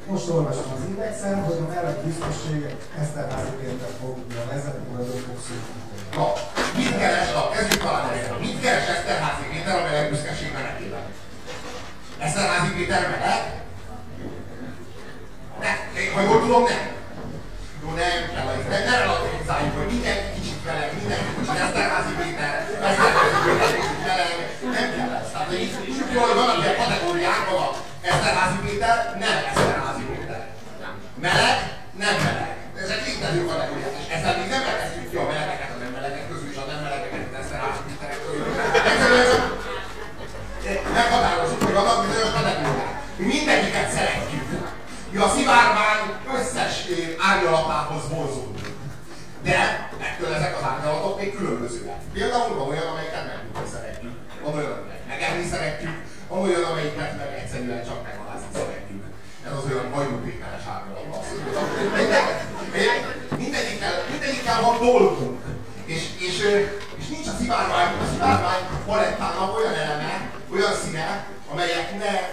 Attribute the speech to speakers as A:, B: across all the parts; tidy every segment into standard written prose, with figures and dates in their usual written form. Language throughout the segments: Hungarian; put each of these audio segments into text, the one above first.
A: Most olvasom az indexen, hogy a meleg büszkeség Eszterházy Péter fogja vezetni, vagy ő fog szólni.
B: Na, mit keres a kezdjük talán ezt? Mit keres Eszterházy Péter a meleg büszkeség menetében? Eszterházy Péter meleg? Ne, ha jól tudom, nem. Jó, nem kell, ne relativizáljuk, hogy minden kicsit meleg, minden kicsit Eszterházy Péter, Eszterházy Péter kicsit meleg, nem kell ez. Tehát, hogy jól vannak ilyen kategóriák, vannak Eszterházy Péter, nem Eszterházy Péter. Meleg, nem meleg. Ezek létező kategóriák, és ezzel még nem elkezdjük ki a melegeket a nem melegek közül, és a nem melegeket az Eszterházy Péterek közül. Egyszerűen csak meghatározzuk, hogy vannak bizonyos kategóriák. Mi mindegyiket szeretjük. Mi a szivárvány összes árnyalatához vonzódunk. De ettől ezek az árnyalatok még különbözőek. Például van olyan, amelyiket megnyugni szeretjük. Van olyan, amelyiket megenni szeretjük. Van olyan, amelyiket meg egyszerűen csak meghalázni szeretjük. Ez az olyan hajnópékeres árnyalat. Mindegyikkel van dolgunk. És nincs a szivárvány palettának olyan eleme, olyan színe, amelyek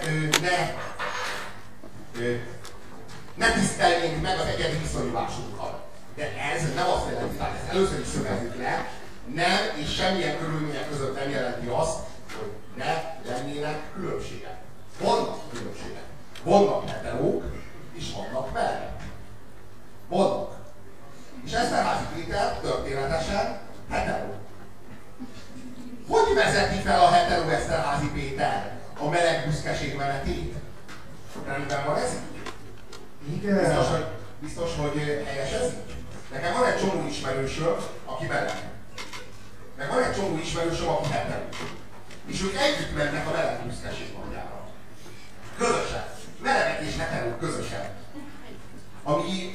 B: ne tisztelnénk meg az egyedi viszonyulásunkat. De ez nem azt jelenti, tehát ezt először is szögezzük le, nem és semmilyen körülmények között nem jelenti azt, hogy ne lennének különbségek. Vannak különbségek. Vannak heterók, és vannak melegek. Vannak. És Eszterházy Péter történetesen heteró. Hogy vezeti fel a heteró Eszterházy Péter a meleg büszkeség menetét? Rendben van ez így?
A: Igen.
B: Biztos, hogy helyes ez így? Nekem van egy csomó ismerősöm, aki meleg. Meg van egy csomó ismerősöm, aki heteró. És ők együtt mennek a meleg büszkeség napjára. Közösen. Melegek és heterók közösen. Ami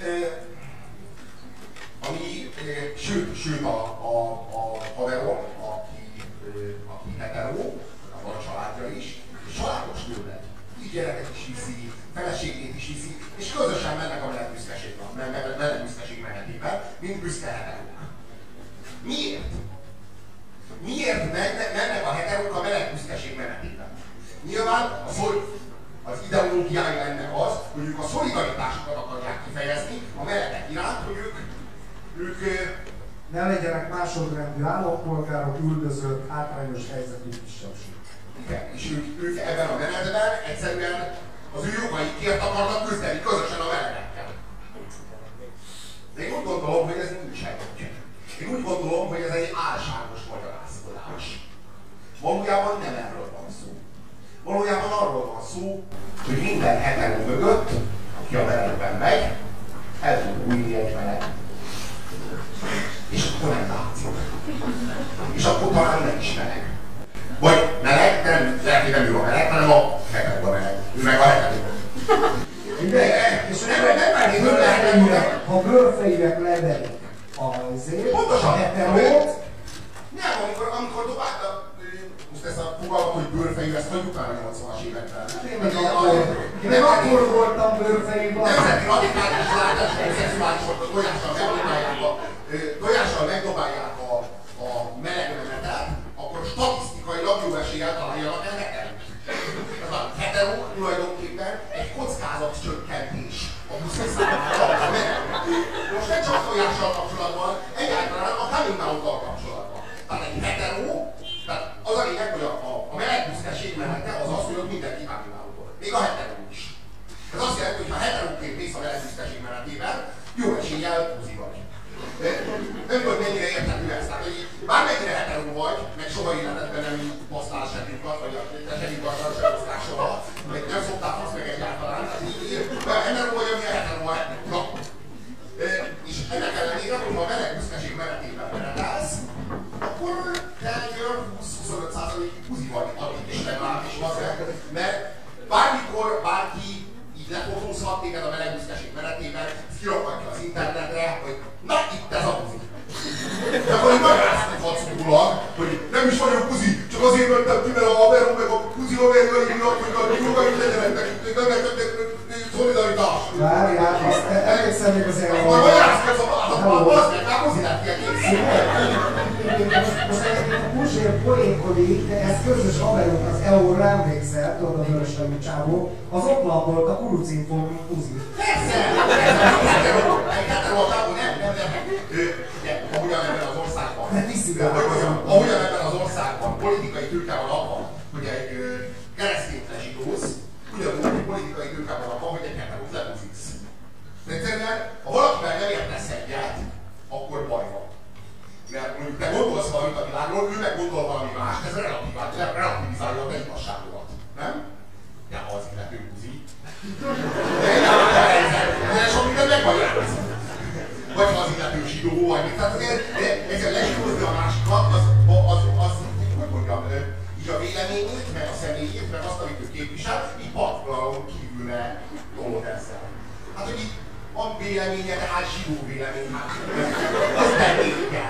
B: sőt a haverom, aki heteró, van a családja is, és családos nőleg. Így gyereket is viszi, feleségét is viszi, és közösen mennek a meleg büszkeség menetében, mint büszke heterók. Miért? Miért mennek a heterók a meleg büszkeség menetében? Nyilván az ideológiája ennek az, hogy ők a szolidaritásukat akarják kifejezni a melegek iránt, hogy ők
A: ne legyenek másodrendű állampolgárok, üldözött, hátrányos helyzetű kisebbség.
B: Igen, és ők ebben a menetben egyszerűen az ő jogaikért akarnak küzdeni közösen a melegekkel. De én úgy gondolom, hogy ez nincs egy. Én úgy gondolom, hogy ez egy álságos magyarázkodás. Valójában nem erről van szó. Valójában arról van szó, hogy minden heteró mögött, aki a melegben megy, el tud újni egy meleg. És akkor nem látszik. És akkor talán nem is meleg. Vagy meleg, nem, lehet, hogy nem ő a meleg, hanem a heteró a meleg. Ő meg a heteró.
A: És nem lehet, ha bőrfejűek levelik a heterót.
B: Nem, amikor dobálta, most ezt a fogalmat, hogy bőrfejű, ezt hagyjuk már a 80-as években.
A: Én akkor voltam bőrfejű.
B: Nemzeti radikális látás, hogy szexuális volt, a tojással megdobálják a melegmenetet, akkor statisztikailag jó eséllyel találjanak el heterót. Ez a heteró tulajdonképpen egy kockázatcsökkentés a buszok számára. Most nem csak tojással kapcsolatban, egyáltalán a coming out-tal kapcsolatban. Tehát egy heteró, tehát az a lényeg, hogy a meleg büszkeség menete az az, hogy ott mindenki coming out-tól. Még a heteró is. Ez azt jelenti, hogy ha heteróként mész a meleg büszkeség menetében, jó eséllyel buzi vagy. Nem tudom, mennyire érthető ez. Tehát, hogy bármennyire heteró vagy, meg soha életedben nem basztál semmikat, vagy te semmikat sem basztál soha, meg nem szoktál fasz meg egyáltalán, tehát így heteró vagy, ami a heteró vagy. Na. És ennek ellenére, hogy a meleg büszkeség menetében menetelsz, akkor te egy 20-25%-ig buzi vagy, addig is nem lát is vasszeg, mert bármikor bárki így lefotózhat téged a meleg büszkeség menetében, kirakhatja az internetre, hogy na itt ez a buzi. De akkor így magyarázni fogsz utólag, hogy nem is vagyok buzi, csak azért mentem ki, mert a haverom meg a buzi haverjaimnak, hogy a jogait legyenek nekik, nem nektek szolidaritás.
A: Várjál, azt egészen még az ilyen...
B: Akkor magyarázni fogsz, az meg, már buzi lett ki egész.
A: Most Puzsér poénkodik, de ez közös haverok az EU-ra emlékszel, tudod, a vöröslemű csávó, az ott volt a kurucinfó, mint Puzi.
B: Persze! Ahogyan ebben az országban, ahogyan ebben az országban politikai tőke van abban, hogy egy kereszténytlen zsidóz, ugyanúgy egy politikai tőke van abban, hogy egy heterót lebuziksz. De egyszerűen, ha valakivel nem értesz egyet, akkor baj van. Mert mondjuk te gondolsz valamit a világról, ő meg gondol valami mást, ez relativizálja a te igazságodat. Nem? De ha az illető buzi. De sok minden megmagyaráz. Vagy ha az illető zsidó, vagy mit. Tehát ezzel lezsidózni a másikat, hogy mondjam, így a véleményét, meg a személyét, meg azt, amit ő képvisel, így partikularul kívülne dolog ezzel. Hát, hogy így van véleménye, de hát zsidó vélemény, hát az tennék kell.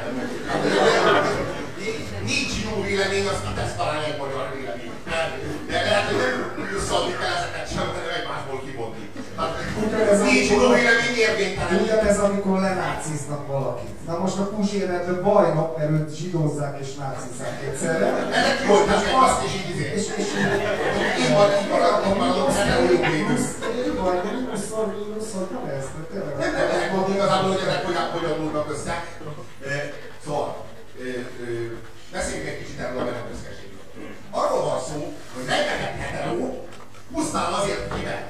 B: Nincs zsidó vélemény, azt kitesz talán egy magyar vélemény. De lehet, hogy nem összeadni kell ezeket sem, hanem egymásból kivonni. Nincs zsidó vélemény érvénytelen.
A: Ugyanez, amikor lenáciznak valakit. Na most a Puzsér ebből bajnok, mert őt zsidózzák és nácizzák egyszerre.
B: Ezek kioltás egymást és így izé. Így van, akkor már adok szerintem jó végűsz.
A: Így van, mínusz, hogy nem ezt, tényleg.
B: Nem mondom igazából, hogy ezek hogyan adódnak össze. Szóval, beszéljünk egy kicsit erről a menetbüszkeségről. Arról van szó, hogy rengeteg heteró pusztán azért kimegy.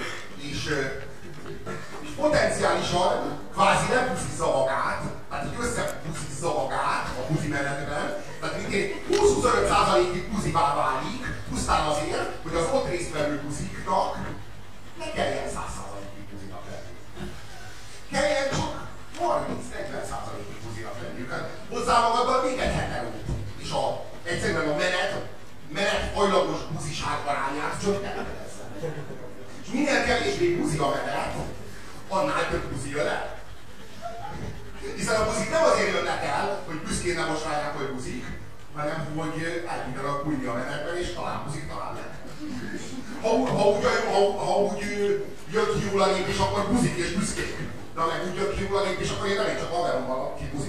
B: És potenciálisan kvázi nem puszizza magát, tehát így összepuszizza magát a puzi menetben, tehát mindig 20-25%-ig puzivá válik, pusztán azért, hogy az ott résztvevő puziknak ne kelljen 100%-ig puzinak lenni. Kelljen csak 30-40%-ig puzinak lenniük. Hozzá magaddal még egy heterót, és egyszerűen a menet hajlagos puziság arányát csökkenteni ezzel. És minél kevésbé puzi a menet, annál több puzi jön el. Hiszen a buzik nem azért jönnek el, hogy büszkén nem mostrálják, hogy buzik, hanem hogy elbítanak bújni a menetben, és talán buzik, talán nem. Ha úgy jött ki jól a nép, és akkor buzik és büszkék. De ha meg úgy jött ki jól a nép, és akkor én elég csak haverom van, aki buzik.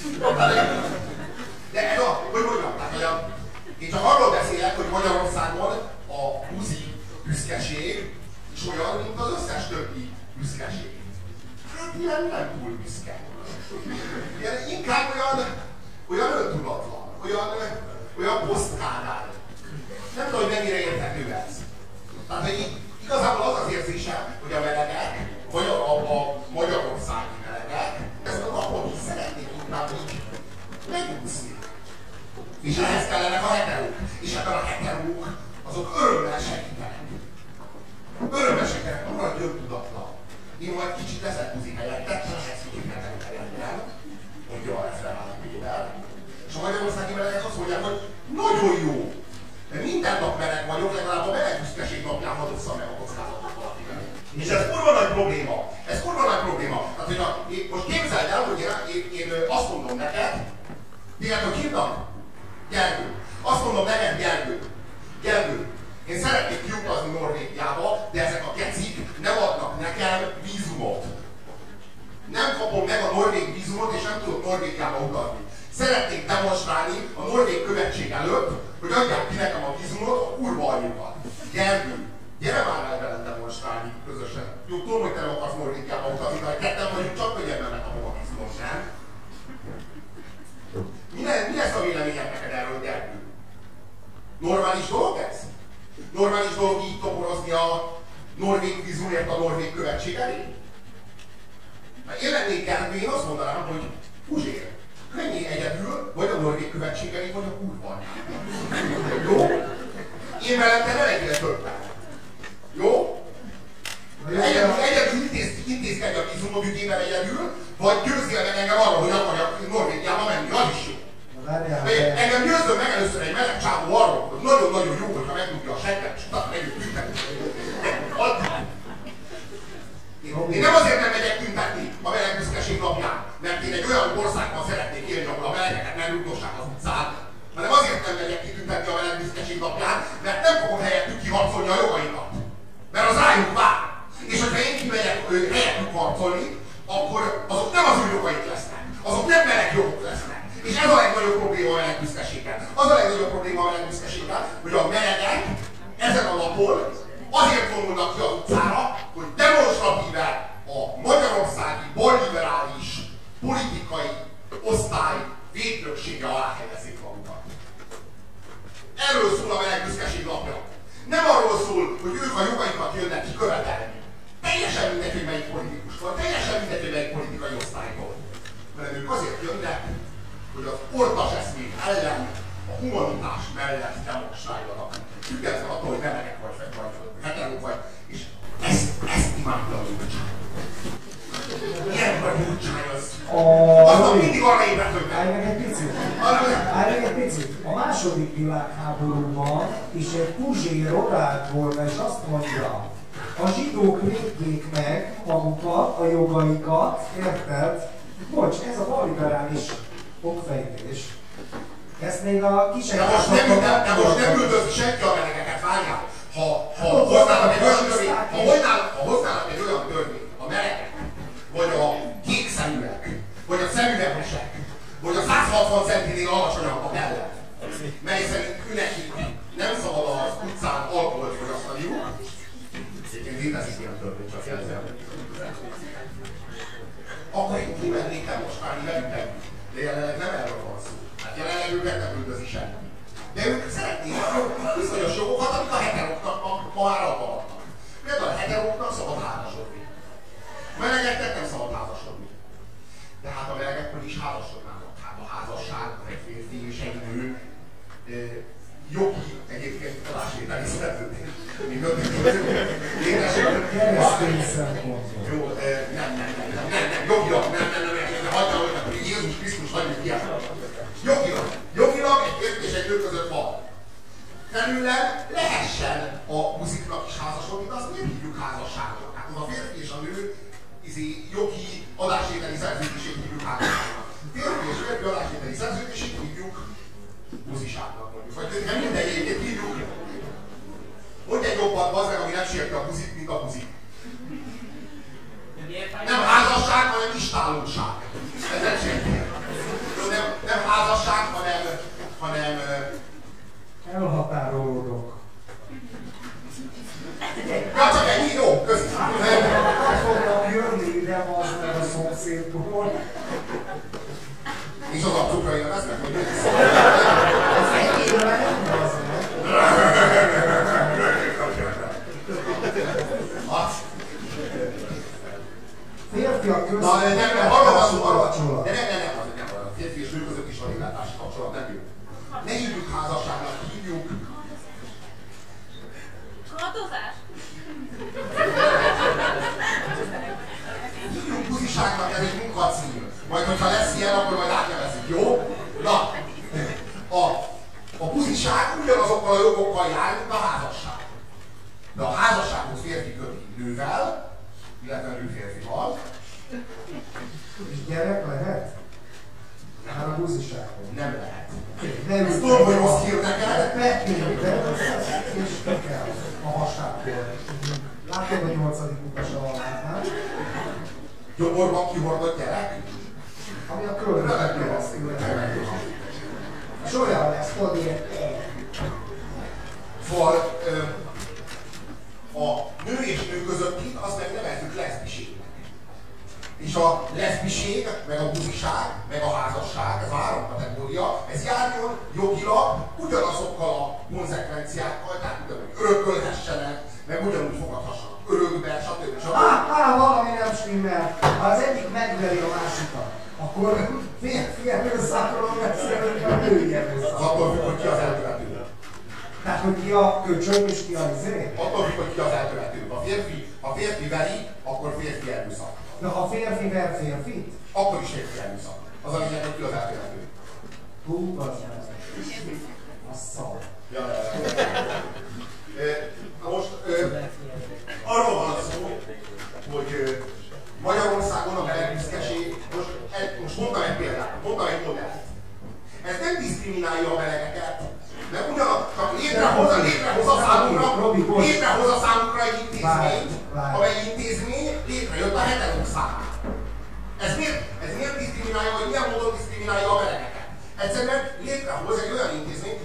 B: De ez a, hogy mondjam, tehát én csak arról beszélek, hogy Magyarországon a buzi büszkeség és olyan, mint az összes többi büszkeség. Hát ilyen nem túl büszke. Ilyen inkább olyan öntudatlan, olyan posztkádár. Nem tudom, hogy mennyire érthető ez. Tehát, hogy igazából az az érzésem, hogy a melegek, vagy a magyarországi melegek, ezt a napot is szeretnék inkább így megúszni. És ehhez kellenek a heterók. És ebben a heterók azok örömmel segítenek. Örömmel segítenek, maradj öntudatlan. Én majd kicsit leszek buzi helyettet, lehetsz kicsit heteró helyettel, mondja a referált Péter. És a magyarországi melegek azt mondják, hogy nagyon jó, de minden nap meleg vagyok, legalább a meleg büszkeség napján hadosszam meg a kockázatot valakivel. És ez kurva nagy probléma. Ez kurva nagy probléma. Tehát, hogy most képzeld el, hogy én azt mondom neked, tényleg, hogy hívnak? Gergő. Azt mondom neked, Gergő, én szeretnék kiutazni Norvégiába, de ezek a kecik nem adnak nekem vízumot. Nem kapom meg a norvég vízumot, és nem tudok Norvégiába utazni. Szeretnék demonstrálni a norvég követség előtt, hogy adják ki nekem a vízumot, a kurva anyjukat. Gergő, gyere már el velem demonstrálni közösen. Jó, tudom, hogy te nem akarsz Norvégiába utazni, de ketten vagyunk, csak könnyebben megkapom a vízumot, nem? Mi lesz a véleményed neked erről, Gergő? Normális dolog ez? Normális dolog így toporozni a norvég vízumért a norvég követség elé? Ha én lennék Gergő, én azt mondanám, hogy Puzsér, menjél egyedül, vagy a norvég követség elé, vagy a kurva. Jó? Én velem te ne legyél többen. Jó? Egyedül intézkedj a vízumot ügyében egyedül, vagy győzzél meg engem arra, hogy akarjak Norvégiába menni, az is jó. Engem győzzön meg először egy meleg csávó arról, hogy nagyon-nagyon jó, hogyha megdugja a segget, és utána megyünk tüntetni. Én nem azért nem megyek tüntetni a meleg büszkeség napján, mert én egy olyan országban szeretnék élni, ahol a melegeket nem rúgdossák az utcán, hanem azért nem megyek ki tüntetni a meleg büszkeség napján, mert nem fogom helyettük kiharcolni a jogaikat. Mert az rájuk vár. És hogyha én kimegyek helyettük harcolni, akkor azok nem az ő jogaik lesznek. Azok nem meleg jogok lesznek. És ez a legnagyobb probléma a meleg büszkeséggel. az a legnagyobb probléma a meleg büszkeséggel, hogy a melegek ezen a napon azért vonulnak ki az utcára, hogy demonstratíve a magyarországi balliberális politikai osztály védnöksége alá helyezik magukat. Erről szól a meleg büszkeség napja. Nem arról szól, hogy ők a jogaikat jönnek ki követelni. Teljesen mindegy, hogy melyik politikustól, teljesen mindegy, hogy melyik politikai osztálytól. Hanem ők azért jönnek, hogy az ortas eszmék ellen, a humanitás mellett demonstráljanak. Függetlenül attól, hogy melegek vagy heterók vagy. És ezt imádta a gyurcsány. Ilyen vagy gyurcsány az. Aztán mindig arra ébredt, hogy
A: Állj meg egy picit. A második világháborúban is egy Puzsér odált volna, és azt mondja, a zsidók védjék meg magukat, a jogaikat, érted? Bocs, ez a balliberális okfejtés. Ezt még a kisegítésben...
B: De most nem üldözni senki a melegeket, várjál! Ha hoznának egy olyan törvényt, a melegek, vagy a kékszeműek, vagy a szemüvegesek, vagy a 160 centinél alacsonyabbak ellen, mely szerint nekik nem szabad az utcán alkoholt fogyasztaniuk, egyébként létezik ilyen törvény, csak ezzel. Akkor én kimennék demonstrálni velük együtt. De jelenleg nem erről van szó. Hát jelenleg őket nem üldözi senki. De ők szeretnék bizonyos jogokat, amik a heteróknak ma már adnak. Például a heteróknak szabad házasodni. A melegeknek nem szabad házasodni. De hát a melegekről is házasodnának. Hát a házasság, egy férfi és egy nő jogi egyébként adásvételi szerződés.
A: Keresztény szempontból.
B: Jó, nem, jogilag, nem, hagyja, hogy Jézus Krisztus hagyjuk ki. Jogilag egy férfi és egy nő között van. Felülem lehessen a muziknak is házasodni, de azt miért hívjuk házasságnak? Hát az a férfi és a nő jogi adásvételi szerződését hívjuk házasságnak. Férfi és férfi adásvételi szerződését hívjuk buziságnak mondjuk. Vagy nem minden egyébként hívjuk. Mondj egy jobban, az meg, ami nem sérti a buzit, mint a buzik. Nem házasság, hanem istálóság. Ez nem sérti. Nem házasság, hanem
A: elhatárolódok.
B: Ja, csak ennyi, jó, köszönöm.
A: Nem fognak jönni ide, az meg a szomszédból.
B: És az abcukrai nem esznek, hogy ez.
A: Ez ennyire nem az meg. Férfiak között
B: arra van szó, arra. De nem, a férfi és nő között is van illátási kapcsolat, nem jó. Ne hívjuk házasságnak, hívjuk.
C: Hatozás?
B: Hívjuk buziságnak, ez egy munkacím. Majd, hogyha lesz ilyen, akkor majd átnevezzük, jó? Na, a buziság ugyanazokkal a jogokkal jár, mint a házasság. De a házassághoz férfi köti nővel, illetve nő férfival.
A: és gyerek lehet? Már a buziságból.
B: Nem lehet.
A: Nem
B: ezt tudom, hogy rossz hír neked.
A: És ki kell a hasából. Látod a 8. utas alapján?
B: Gyomorban kihordott gyerek?
A: Ami a körülbelül keresztül és olyan lesz, tudod, ilyen
B: Szóval a nő és nő közötti azt meg nevezzük leszbiségnek. És a leszbiség, meg a buziság, meg a házasság, ez a 3 kategória, ez járjon jogilag ugyanazokkal a konzekvenciákkal, tehát ugyanúgy örökölhessenek, meg ugyanúgy fogadhassanak örökbe, stb.
A: Valami nem stimmel. Ha az egyik megveri a másikat, akkor férfi erőszakról beszélünk, a női erőszakról.
B: Attól függ, hogy ki az elkövető.
A: Tehát, hogy ki a köcsög és ki a izé?
B: Attól függ, hogy ki az elkövető. Ha férfi veri, akkor férfi erőszak.
A: De ha férfi ver férfit?
B: Akkor is férfi erőszak. Az a lényeg, hogy ki az elkövető.
A: Hú, az nem. A szar.
B: Most arról van szó, hogy Magyarországon a melegbüszkeség, most mondtam egy példát, mondtam egy modellt. Ez nem diszkriminálja a melegeket, mert csak létrehoz a számukra egy intézményt, amely intézmény létrejött a heterók számára. Ez miért diszkriminálja, vagy milyen módon diszkriminálja a melegeket? Egyszerűen létrehoz egy olyan intézményt,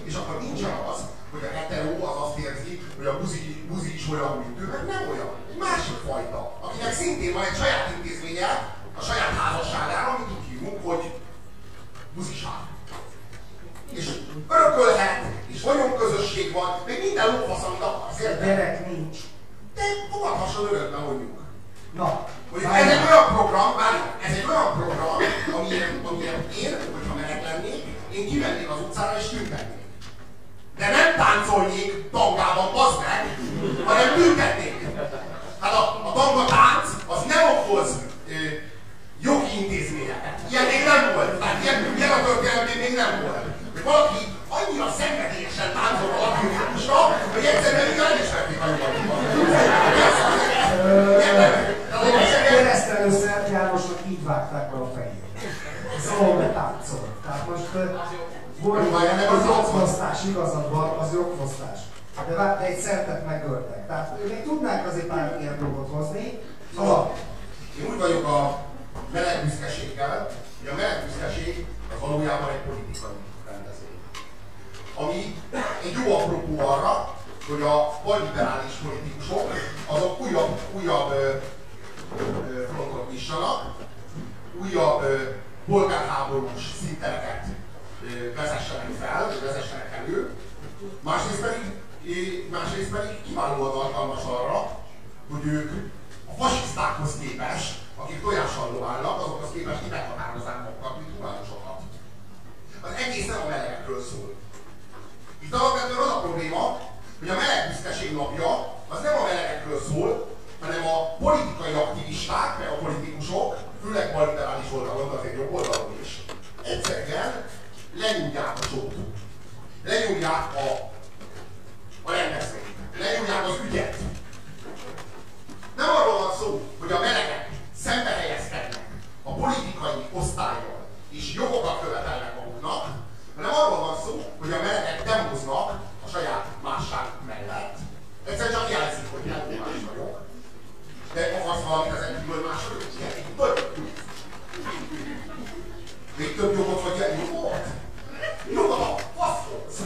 B: is olyan, mint ő, meg nem olyan. Egy másik fajta, akinek szintén van egy saját intézménye, a saját házasságára, amit úgy hívunk, hogy buziság. És örökölhet, és vagyonközösség van, még minden lófasz, amit akarsz, érted?
A: Gyerek nincs.
B: De fogadhasson örökbe, mondjuk.
A: Na,
B: ez egy olyan program, ez egy olyan program, amilyen én, hogyha meleg lennék, én kimennék az utcára és tüntetnék. De nem táncolnék tangában, bazd meg, hanem tüntetnék. Hát a tanga tánc az nem okoz jogi intézményeket. Ilyen még nem volt. Tehát ilyen a történetben még nem volt. Hogy valaki annyira szenvedélyesen táncol a lakvívásra, hogy egyszerűen még el is vették a nyugatban.
A: Keresztelő Szent Jánosnak így vágták be a fejét. Szóval ne táncol. Tehát most az jogfosztás, igazad van, az jogfosztás. De egy szentet megöltek. Tehát még tudnánk azért pár ilyen dolgot hozni.
B: Én úgy vagyok a meleg büszkeséggel, hogy a meleg büszkeség az valójában egy politikai rendezvény. Ami egy jó apropó arra, hogy a balliberális politikusok azok újabb frontot nyissanak, újabb polgárháborús színtereket vezessenek fel, vagy vezessenek elő, másrészt pedig kiválóan alkalmas arra, hogy ők a fasisztákhoz képest, akik tojással loválnak, azokhoz képest ki meghatározzák magukat, mint humánusokat. Az egész nem a melegekről szól. Itt alapvetően az a probléma, hogy a meleg büszkeség napja az nem a melegekről szól, hanem a politikai aktivisták, meg a politikusok, főleg balliberális oldalon, azért jobb oldalon is, egyszerűen lenyúlják a sót. Lenyúlják a rendezvényt. Lenyúlják az ügyet. Nem arról van szó, hogy a melegek szembe helyezkednek a politikai osztályon és jogokat követelnek maguknak, hanem arról van szó, hogy a melegek demoznak a saját másság mellett. Egyszerűen csak jelzik, hogy nem más vagyok. De akarsz valamit ezen kívül más vagyok? Még több jogot vagy ilyen jogot? Jogot a faszhoz!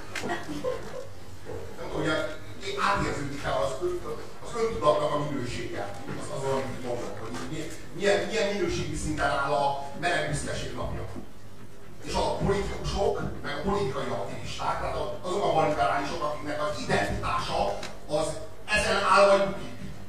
B: Nem tudom, hogy átérződik el az öntudatnak a minősége. Az olyan, amit mondok, hogy milyen minőségi szinten áll a meleg büszkeség napja. És a politikusok, meg a politikai aktivisták, tehát azok a balliberálisok, akiknek az identitása az ezen áll vagy bukik.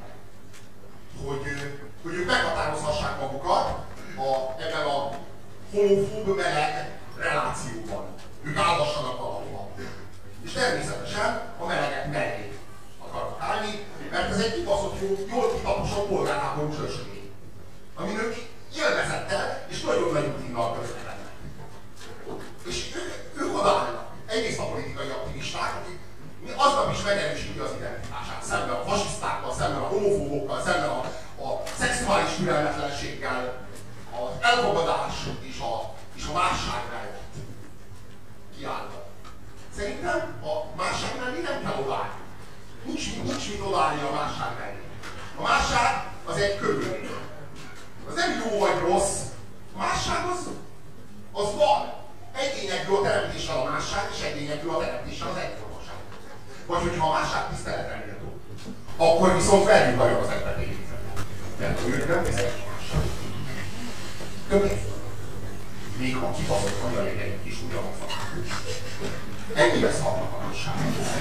B: Hogy ők meghatározhassák magukat ebben a homofób meleg relációban. Ők állhassanak valahova. És természetesen a melegek mellé akarnak állni, mert ez egy kibaszott jól kitaposott polgárháborús ösvény, amin ők élvezettel és nagyon nagy rutinnal közlekednek. És ők odaállnak. Egyrészt a politikai aktivisták, akik aznap is megerősíti az identitását, szemben a fasisztákkal, szemben a homofóbokkal, szemben a szexuális türelmetlenséggel, az elfogadás és a másság mellett kiállnak. Szerintem a másság mellé nem kell odaállni. Nincs mit odaállni a másság mellé. A másság az egy körülmény. Az nem jó vagy rossz. A másság az van. Egyényekből a teremtéssel a másság, és egyényekből a teremtéssel az egyformaság. Vagy hogyha a másság tiszteletre méltó, akkor viszont verjük nagyon az embert. Mert ők nem viszont a másság. Többé. Még ha kibaszott vagy a légeink is ugyanaz van. Ennyire szarnak a másság.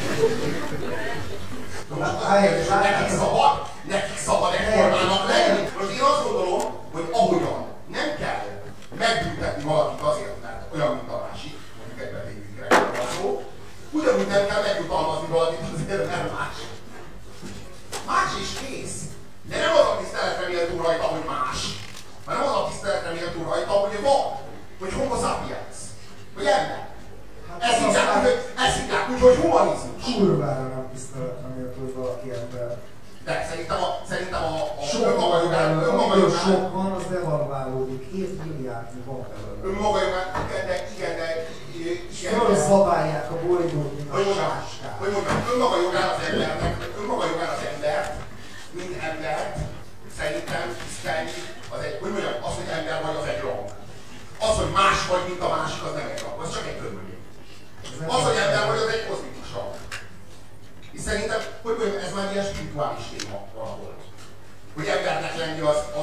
B: Nekik szabad egyformának lenni. Most én azt gondolom, hogy ahogyan nem kell megbüntetni valakit azért, mert olyan, mint a másik, mondjuk egy betétünkre van szó, ugyanúgy nem kell megjutalmazni valakit azért, mert más. Más is kész. De nem az a tiszteletre méltó rajta, hogy más, hanem az a tiszteletre méltó rajta, hogy van, hogy homo sapiens, hogy ember. Ezt hívják úgy, hogy humanizmus.
A: Kurvára nem tiszteletre méltó, hogy valaki ember.
B: De szerintem a
A: sok van, az devalválódik. 7 milliárdnyi van belőle.
B: Önmaga jogán, de
A: fölszabálják a bolygót, mint a sáskát.
B: Hogy mondjam, önmaga jogán az embert, mint embert, szerintem tisztelni, az egy, hogy mondjam, az, hogy ember vagy, az egy rang. Az, hogy más vagy, mint a másik, az nem egy rang, az csak egy körülmény. Az, hogy ember vagy, az egy kozmikus rang. És szerintem, hogy mondjam, ez már ilyen spirituális téma valahol. Hogy embernek lenni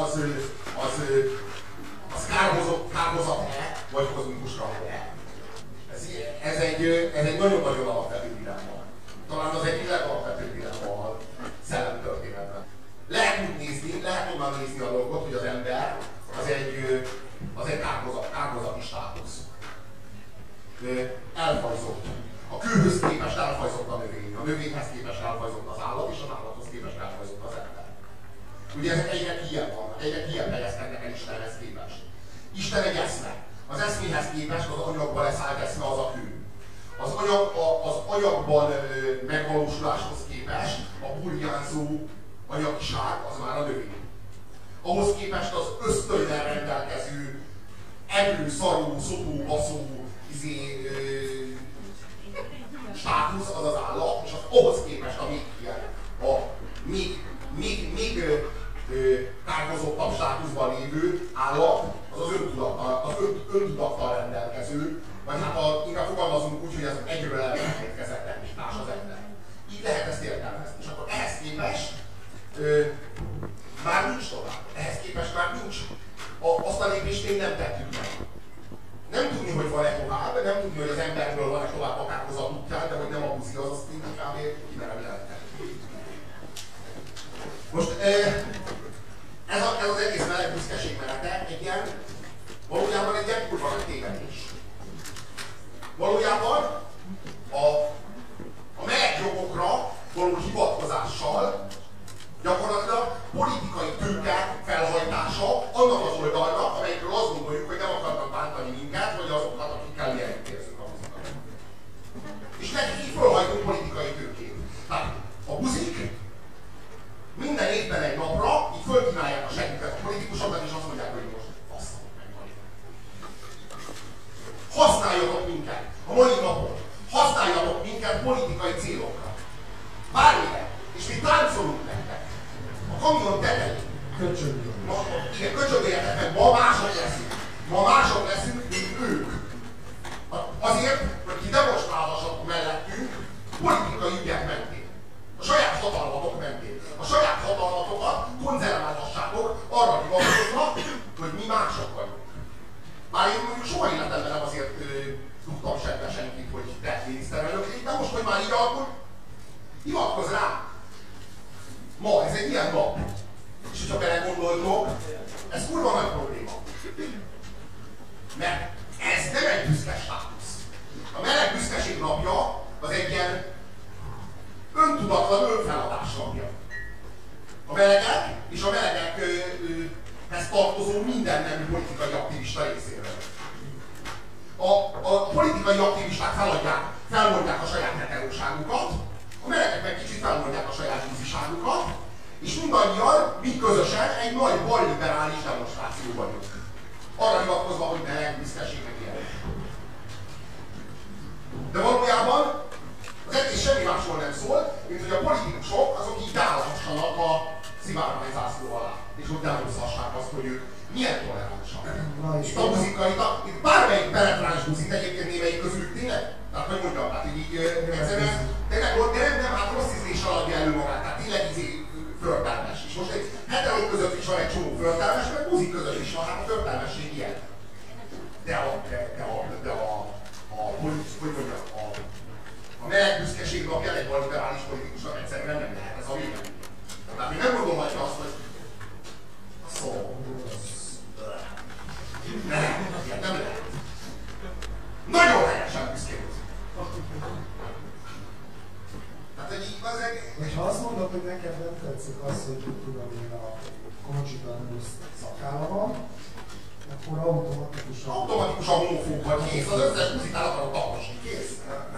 B: az kárhozat-e, vagy kozmikus rang-e. Ez egy nagyon-nagyon alapvető dilemma. Talán az egyik legalapvetőbb dilemma a szellemi történetben. Lehet onnan nézni a dolgot, hogy az ember az egy kárhozati státusz. Elfajzott. A kőhöz képest elfajzott a növényhez képest elfajzott az állat, és az állathoz képest elfajzott az ember. Ugye ezek egyre kijebb vannak, egyre kijebb helyezkednek el Istenhez képest. Isten egy eszme. Az eszméhez képest az anyagban leszállt eszme az a kő. Az anyagban megvalósuláshoz képest a burjánzó anyagiság az már a növény. Ahhoz képest az ösztönnel rendelkező, evő, szaró, szopó, baszó státusz az az állat, és az ahhoz képest a még kárhozottabb státuszban lévő állat az öntudattal rendelkező, vagy hát inkább fogalmazunk úgy, hogy ez egyről elérkezett entitás az ember. Így lehet ezt értelmezni. És akkor ehhez képest már nincs tovább. Ehhez képest már nincs. Azt a lépést még nem tettük meg. Nem tudni, hogy van-e tovább, nem tudni, hogy az emberből van-e tovább a kárhozat útján, de hogy nem a buzi, az azt inkább kimerem jelenteni. Most ez az egész meleg büszkeség menete valójában egy ilyen kurva nagy tévedés. Valójában a meleg jogokra való hivatkozással gyakorlatilag politikai tőke felhajtása annak az oldalnak, amelyikről azt gondoljuk, hogy nem akarnak bántani minket, vagy azokat, akikkel mi együttérzünk a buzikat. És nekik így felhajtunk politikai tőkét. Tehát a buzik minden évben egy napra így fölkínálják a segített a politikusoknak, és azt mondják, hogy most basszalok meg majd. Használjatok minket a mai napon. Használjatok minket politikai célokra. Bármire. És mi táncolunk nektek. A kamion tetején. Igen, köcsögöljetek meg, ma mások leszünk, mint ők. Azért, hogy ki demonstrálhassatok mellettünk politikai ügyek mentén. A saját hatalmatok mentén. A saját hatalmatokat konzerválhassátok arra hivatkozva, hogy mi mások vagyunk. Már én mondjuk soha életemben nem azért tudtam semmi senkit, hogy te miniszterelnök légy, de most, hogy már így alakul, hivatkozz rá! Ma, ez egy ilyen nap. És hogyha belegondoltok, ez kurva nagy probléma. Mert ez nem egy büszke státusz. A meleg büszkeség napja az egy ilyen öntudatlan önfeladás napja. A melegek és a melegekhez tartozó minden nemű politikai aktivista részéről. A politikai aktivisták felmondják a saját heteróságukat, a melegek meg kicsit felmondják a saját buziságukat, és mindannyian, mi közösen egy nagy balliberális demonstráció vagyunk. Arra hivatkozva, hogy meleg, büszkeség meg ilyen. De valójában az egész semmi másról nem szól, mint hogy a politikusok azok így beállhassanak a szivárványzászló alá, és úgy elhozhassák azt, hogy ők milyen toleránsak. Itt a buzikai, itt bármelyik penetráns buzit egyébként némelyik közülük tényleg, tehát hogy mondjam, hát így egyszerűen, nem, hát rossz ízléssel adja elő magát, tehát tényleg förtelmes. És most egy heterók között is van egy csomó förtelmes, meg buzik között is van, hát a förtelmesség ilyen. A meleg büszkeség napján egy liberális politikusnak egyszerűen nem lehet ez a vége. Tehát még nem gondolhatja azt, hogy nem lehet. Nagyon helyesen büszkék. Tehát, hogy így az
A: ha azt mondod, hogy neked nem tetszik az, hogy tudom én a Conchita Wurst szakálla van, akkor automatikusan
B: homofób vagy, kész. Az összes muzikál akarok taposni, kész.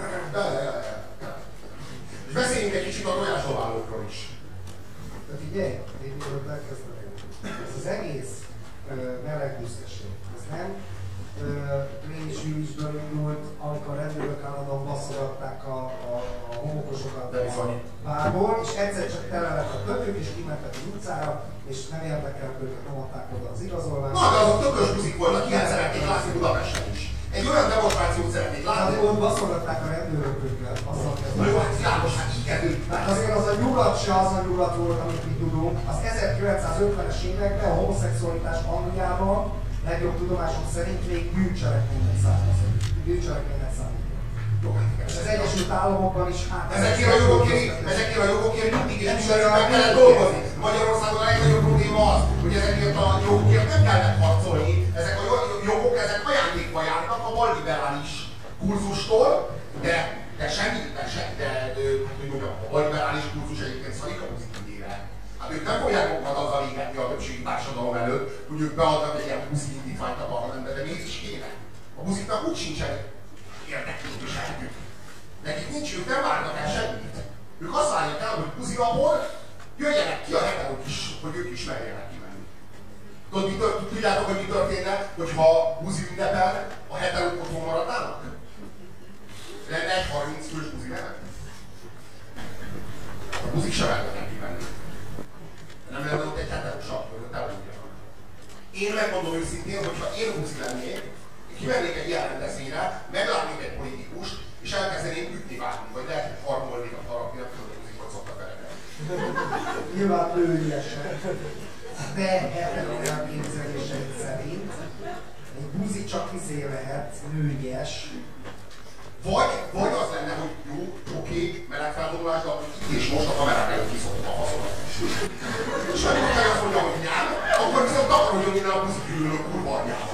B: És beszéljünk egy kicsit a tojásdobálókról is.
A: De figyelj, én mielőtt elkezdenek. Ez az egész meleg büszkeség. Ez nem Greenwich Village-ből indult, amikor a rendőrök állandóan basszogatták a homokosokat a bárból, és egyszer csak tele lett a többük, és kimentek az utcára, és nem érdekelt őket, nem adták oda az igazolványt.
B: Na, de azok tökös buzik voltak, ilyen szeretnék látni Budapesten is. Egy olyan demonstrációt szeretnék látni.
A: Hát ott basszogatták a rendőrök őket, azzal kezdve.
B: Jó, hát világos, hát így kezdődik.
A: Tehát azért az a nyugat se az a nyugat volt, amit mi tudunk. Az 1950-es években a homoszexualitás Angliában legjobb tudomásom szerint még bűncselekménynek származott. Bűncselekménynek számított. És az Egyesült Államokban is hát...
B: Ezekért a jogokért mindig is meg kellett dolgozni. Magyarországon a legnagyobb probléma az, hogy ezekért a jogokért nem kellett harcolni. Ezek a jogok, ezek ajándékba járnak a balliberális kurzustól, de a balliberális kurzus egyébként szarik a buszindíjére. Hát ők nem fogják magukat azzal égetni a többségi társadalom előtt, hogy ők beadnak egy ilyen buszi indítványt a parlamentbe, de mégis kéne. A busziknak úgy sincsen érdekképviseletük. Nekik nincs, ők nem várnak el semmit. Ők azt várják el, hogy buzi napon jöjjenek ki a heterok is, hogy ők is merjenek kimenni. Tudjátok, hogy mi történne, hogyha buzi ünnepel, a heterok otthon maradnának? Lenne egy 30 fős buzi nevet? A buzik sem mernek kimenni. Nem lenne ott egy heteros sabb, hogy ott elmondjanak. Én megmondom őszintén, hogyha én buzi lennék, kimennék egy ilyen rendezvényre, meglátnék egy politikust, és elkezdeném ütni vágni, vagy lehet, hogy harmolnék a harapni, nem tudom, hogy hogy szoktak veredni.
A: Nyilván lőjesen. De ebben elképzeléseid szerint egy buzi csak izé lehet, nőies.
B: Vagy az lenne, hogy jó, oké, melegfelvonulás, de és most a kamerák előtt kiszoktuk a faszomat. És amikor azt mondja, hogy nem, akkor viszont takarodjon innen a buzi különő kurva anyjába.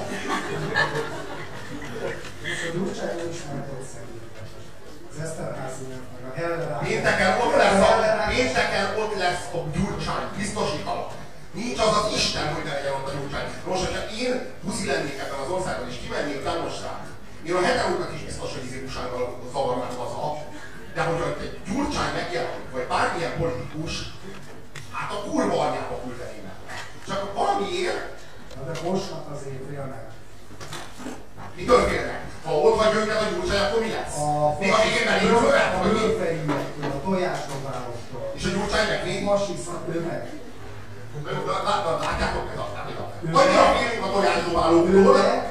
A: A Gyurcsány ismertet szerintem. Az Eszterházy-nak, meg a Heller Ági.
B: Pénteken ott lesz a Gyurcsány, biztosítalak. Nincs az az Isten, hogy ne legyen ott a Gyurcsány. Most, hogyha én buzi lennék ebben az országban, és kimennék demonstrálni, én a heterókat is biztos, hogy izékusággal zavarnám haza, de hogyha egy Gyurcsány megjelenik, vagy bármilyen politikus, hát a kurva anyjába küldeném el. Csak valamiért...
A: Na de mostnak azért félnek.
B: Mitől félnek? Ha ott vagy őket a Gyurcsány, akkor mi lesz? Még akik éppen így fölvet, vagy mi?
A: A tojásdobáloktól.
B: És a Gyurcsány megvéd?
A: Masisza, ő meg.
B: Látjátok ez a annyira félünk a tojásdobálóktól,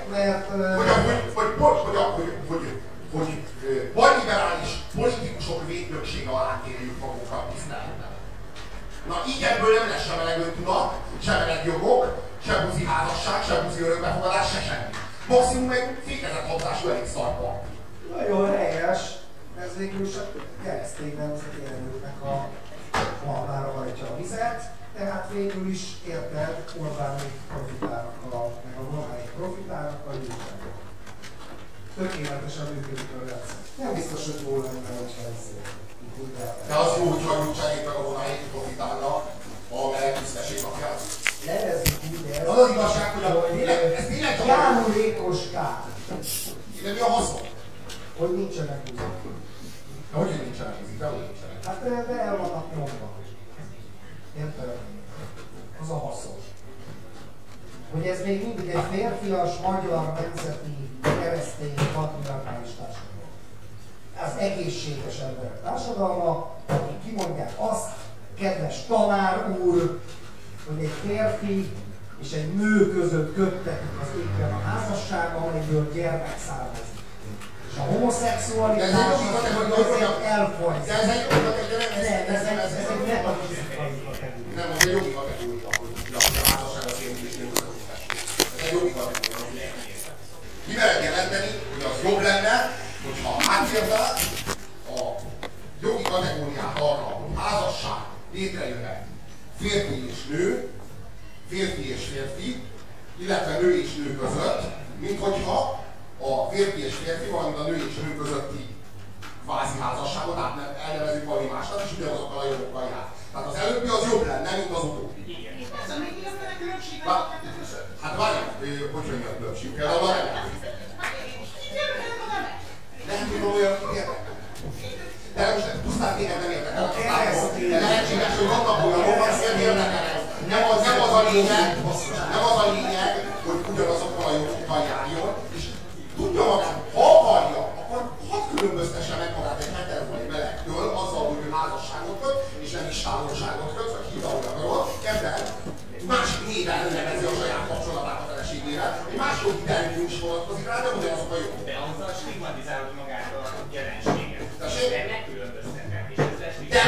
B: hogy balliberális politikusok védnöksége alá kérjük magunkat tiszteletben. Na így ebből nem lesz se meleg öntudat, se meleg jogok, se buzi házasság, se buzi örökbefogadás, se semmi. Maximum egy fékezett hatású elég szarpa.
A: Nagyon helyes, ez végül is a keresztény nemzeti erőknek a malmára hajtja a vizet, tehát végül is érted, Orbánék profitálnak meg a Orbánék profitálnak a Gyurcsányok. Tökéletesen működik a rendszer. Nem biztos, hogy jól lenne, hogyha ez így.
B: De az jó, hogy a Gyurcsányék meg a Orbánék profitálnak a meleg tisztesség napján.
A: Nevezzük úgy, ez
B: az az igazság, hogy ez tényleg csak
A: járulékos kár.
B: De mi a haszon?
A: Hogy nincsenek buzik.
B: De hogy nincsenek buzik? De hogy nincsenek?
A: Hát de el vannak nyomva. Érted? Az a haszon. Hogy ez még mindig egy férfias, magyar, nemzeti, keresztény, patriarchális társadalom. Ez egészséges emberek társadalma, akik kimondják azt, kedves tanár úr, hogy egy férfi és egy nő között köttetik az égben a házasság, amelyből gyermek származik. És a homoszexualitás azért elfajzik.
B: De ez egy jogi kategória. Nem, az egy jogi kategória, hogy a házasság az én is nő között. Ez egy jogi kategória. Mi lehet jelenteni, hogy az jobb lenne, hogyha átérve a jogi kategóriát arra, hogy házasság létrejöhet férfi és nő, férfi és férfi, illetve nő és nő között, mint hogyha a férfi és férfi, valamint a nő és nő közötti kvázi házasságot elnevezzük valami másnak, és ugyanazokkal a jogokkal jár. Tehát az előbbi az jobb lenne, mint az utóbbi. Hát várjál, hogy jön a különbség? Például a remek. Nem tudom olyan, hogy érdekel. De most pusztán téged nem érdekel. De lehetséges, hogy vannak olyanok, akik érdekelnek. Nem az a lényeg, hogy ugyanazokkal a jogokkal járjon, és tudja magát, ha akarja, akkor hadd különböztesse meg magát egy heteroi melegtől azzal, hogy ő házasságot köt, és nem is távolságot köt, vagy hívdalagról, ebben másik néven nevezi a saját kapcsolatát a feleségére, egy más jogi terminus is vonatkozik rá, de ugyanazok a jogok.
C: De azzal stigmatizálod magát a jelenséget. De megkülönböztetek, és ez lesz.
B: De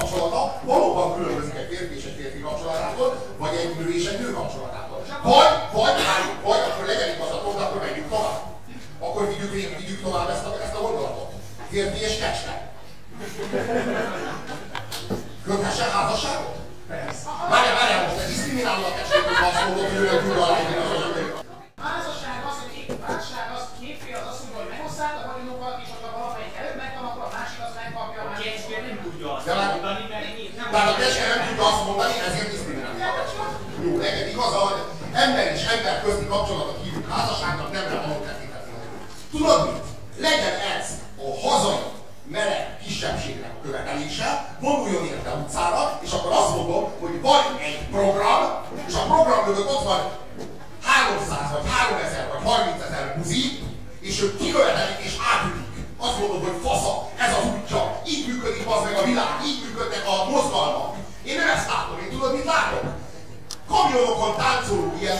B: kapcsolata valóban különbözik egy férfi és egy férfi kapcsolatától, vagy egy nő és egy nő kapcsolatától. Vagy akkor legyen igazatok, de akkor menjünk tovább. Akkor vigyük tovább ezt a gondolatot. Férfi és kecske. Köthessen házasságot?
A: Persze.
B: Várjál, most te diszkriminálod a kecskét, hogy azt mondod, hogy ő egy gyűlöl a
C: házasság az, hogy két fél az azt mondja, hogy megosztál a vagyonokat, és hogyha valamelyik előbb megvan, akkor a másik az megkapja a másik. A kecske nem tudja azt mondani, mert nem.
B: Tehát a kecske nem tudja azt mondani, ezért diszkriminálni a kecske. Jó, neked igaza, hogy ember és ember közti kapcsolatot hívjuk házasságnak, nem való tekintetni. Tudod mit? Legyen ez a hazai meleg kisebbségnek a követelése, vonuljon érte utcára, és akkor azt mondom, hogy van egy program, és a program mögött ott van 300 vagy 3000 vagy 30 000 buzi, és ők kikövetelik és átütik. Azt mondom, hogy fasza, ez az útja, így működik az meg a világ, így működnek a mozgalmak. Én nem ezt látom, én tudod, mit látok? Kamionokon táncoló ilyen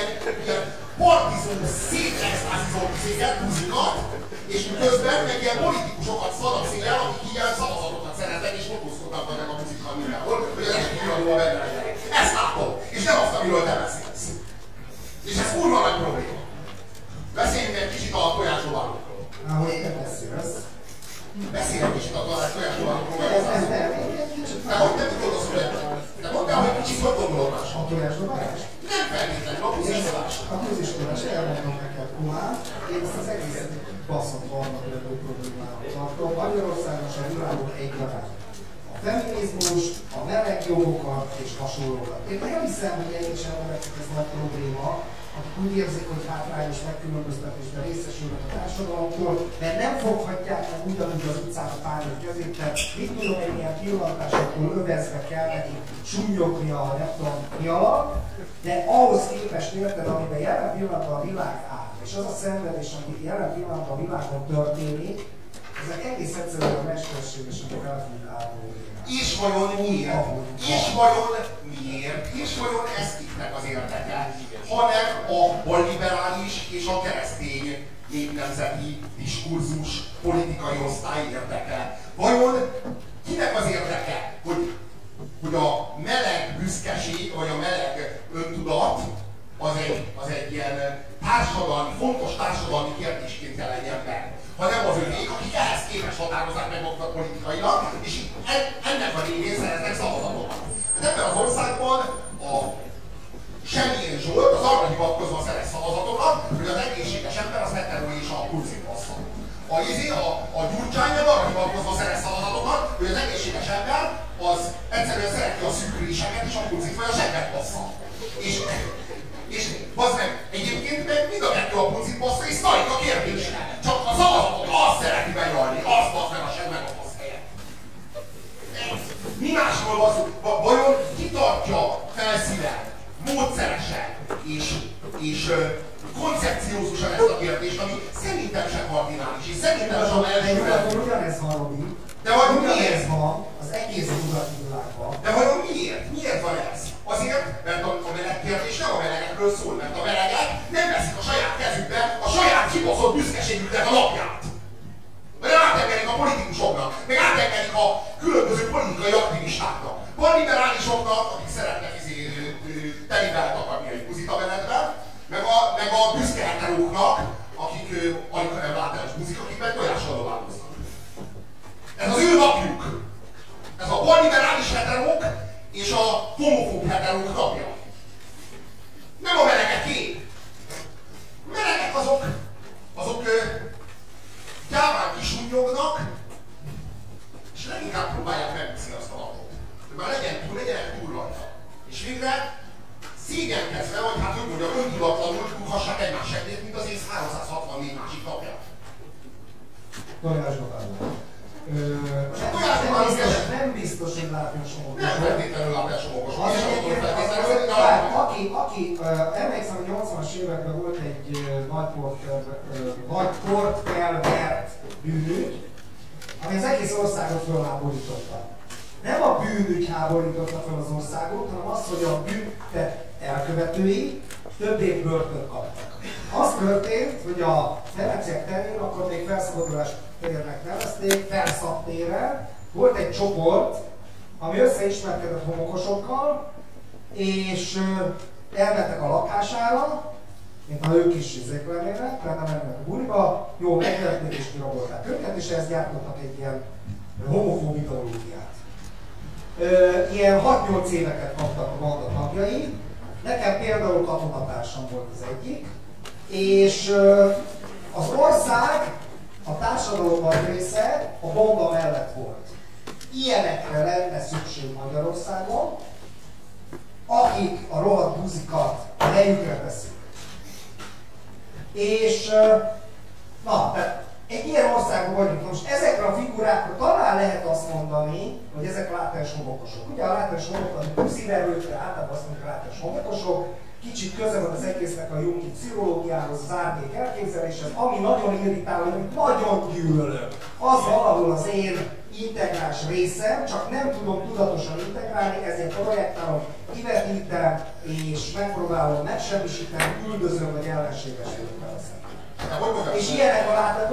B: partizó, szétrextázizó céget, buzikat, és közben meg ilyen politikusokat szadak széjjel, akik ilyen szavazatokat szereznek és fotózkodnak meg a buzikkal mindenhol, hogy ezek kiadóan benne legyenek. Ezt látom, és nem azt, amiről te beszélsz. És ez kurva nagy probléma. Beszéljünk egy kicsit a tojásdobálókról.
A: Ahogy te beszélsz.
B: Beszélj egy kicsit a tojásdobálókról, meg hozzá. De hogy nem tudod azt, hogy de mondtál, hogy kicsit hogy gondolod másra.
A: A tojásdobálás?
B: Nem feltétlenül, a buzizolás.
A: A buzizolás, elmondom neked, Kumán, én ezt az egészet baszott vannak levő problémának tartom. Magyarországon sem világon egyaránt. A feminizmus, a meleg jogokat és hasonlókat. Én nem hiszem, hogy egyes embereknek ez nagy probléma, akik úgy érzik, hogy hátrányos megkülönböztetésben részesülnek a társadalomtól, mert nem foghatják meg ugyanúgy az utcán a párjuk kezét, mert mit tudom, egy ilyen pillantásoktól övezve kell nekik sunnyogni a nem tudom mi alatt, de ahhoz képest érted, amiben jelen pillanatban a világ áll, és az a szenvedés, ami jelen pillanatban a világon történik, ezek egész egyszerűen a mesterségesen felfújáló.
B: És vajon miért? És vajon miért? És vajon ez kiknek az érdeke? Hanem a liberális és a keresztény népnemzeti diskurzus politikai osztály érdeke. Vajon kinek az érdeke, hogy a meleg büszkeség, vagy a meleg öntudat az egy ilyen fontos társadalmi kérdésként jelenjen meg, hanem az övék, akik ehhez képest határozzák meg magukat politikailag, és ennek a révén szereznek szavazatokat. Ebben az országban a Semmilyen Zsolt az arra hivatkozva szerez szavazatokat, hogy az egészséges ember az hetero és a kurcit bassza. A Gyurcsány meg arra hivatkozva szerez szavazatokat, hogy az egészséges ember az egyszerűen szereti a szűküléseket és a kurcit vagy a zsebet bassza. És bazd meg, egyébként meg mind a kettő a puncit bassza és szalik a kérdésre. Csak a szavazatot azt szereti benyalni, azt basz meg a seb meg a basz helyet. Mi másról basszuk? Vajon kitartja felszínen, módszeresen és koncepciózusan ezt a kérdést, ami szerintem sem kardinális, és szerintem sem elsőre.
A: Ugyanez van, Robi.
B: De vajon miért?
A: Ugyanez van az egész nyugati világban.
B: De vajon miért? Miért van ez? Azért, mert a meleg kérdés nem a melegekről szól, mert a melegek nem veszik a saját kezükbe a saját kibaszott büszkeségüknek a napját. Mert átengedik a politikusoknak, meg átengedik a különböző politikai aktivistáknak. Van liberálisoknak, akik szeretnek telivel takarni egy buzit a menetben, meg a büszke heteróknak, akik alig nem látásos buzik, akik meg tojással dobálkoznak. Ez az ő napjuk. Ez a balliberális heterók és a homofób heterók napja. Nem a melegeké. A melegek azok gyáván kisunnyognak, és leginkább próbálják megviszni azt a napot. Hogy már legyenek túl rajta. És végre szégyenkezve, vagy hát úgy mondja, öntudatlanul rúghassák egymás segélyt, mint az ész 364 másik napját.
A: Tojásdobáló. Nem biztos, hogy látványosomok.
B: Nem feltétlenül látványosomok.
A: Aki emlékszem, hogy 80-as években volt egy nagy portkelvert bűnügy, ami az egész országot fölháborította. Nem a bűnügy háborította fel az országot, hanem az, hogy a bűntett elkövetői több év börtönt kaptak. Az történt, hogy a Ferenciek terén, akkor még felszabadulás térnek nevezték, Felszabtéren, volt egy csoport, ami összeismerkedett homokosokkal, és elmentek a lakására, mint ha ők is izék lennének, mert nem mennek a buliba, jó, megverték és kirabolták őket, és ezt gyártottak egy ilyen homofób ideológiát. Ilyen 6-8 éveket kaptak a banda tagjai, nekem például katonatársam volt az egyik, és az ország, a társadalom nagy része a banda mellett volt. Ilyenekre lenne szükség Magyarországon, akik a rohadt buzikat a helyükre teszik. És na, tehát egy ilyen országban vagyunk. Most ezekre a figurákra talán lehet azt mondani, hogy ezek látens homokosok. Ugye a látens homokok a buziverőkre, általában azt mondjuk látens homokosok, kicsit köze van az egésznek a jungi pszichológiához, az árnyék elképzeléshez, ami nagyon irritál, amit nagyon gyűlölök. Az valahol az én integrás részem, csak nem tudom tudatosan integrálni, ezért projektálom, kivetítem, és megpróbálom megsemmisíteni, üldözöm, vagy ellenséges vele. És ilyenek a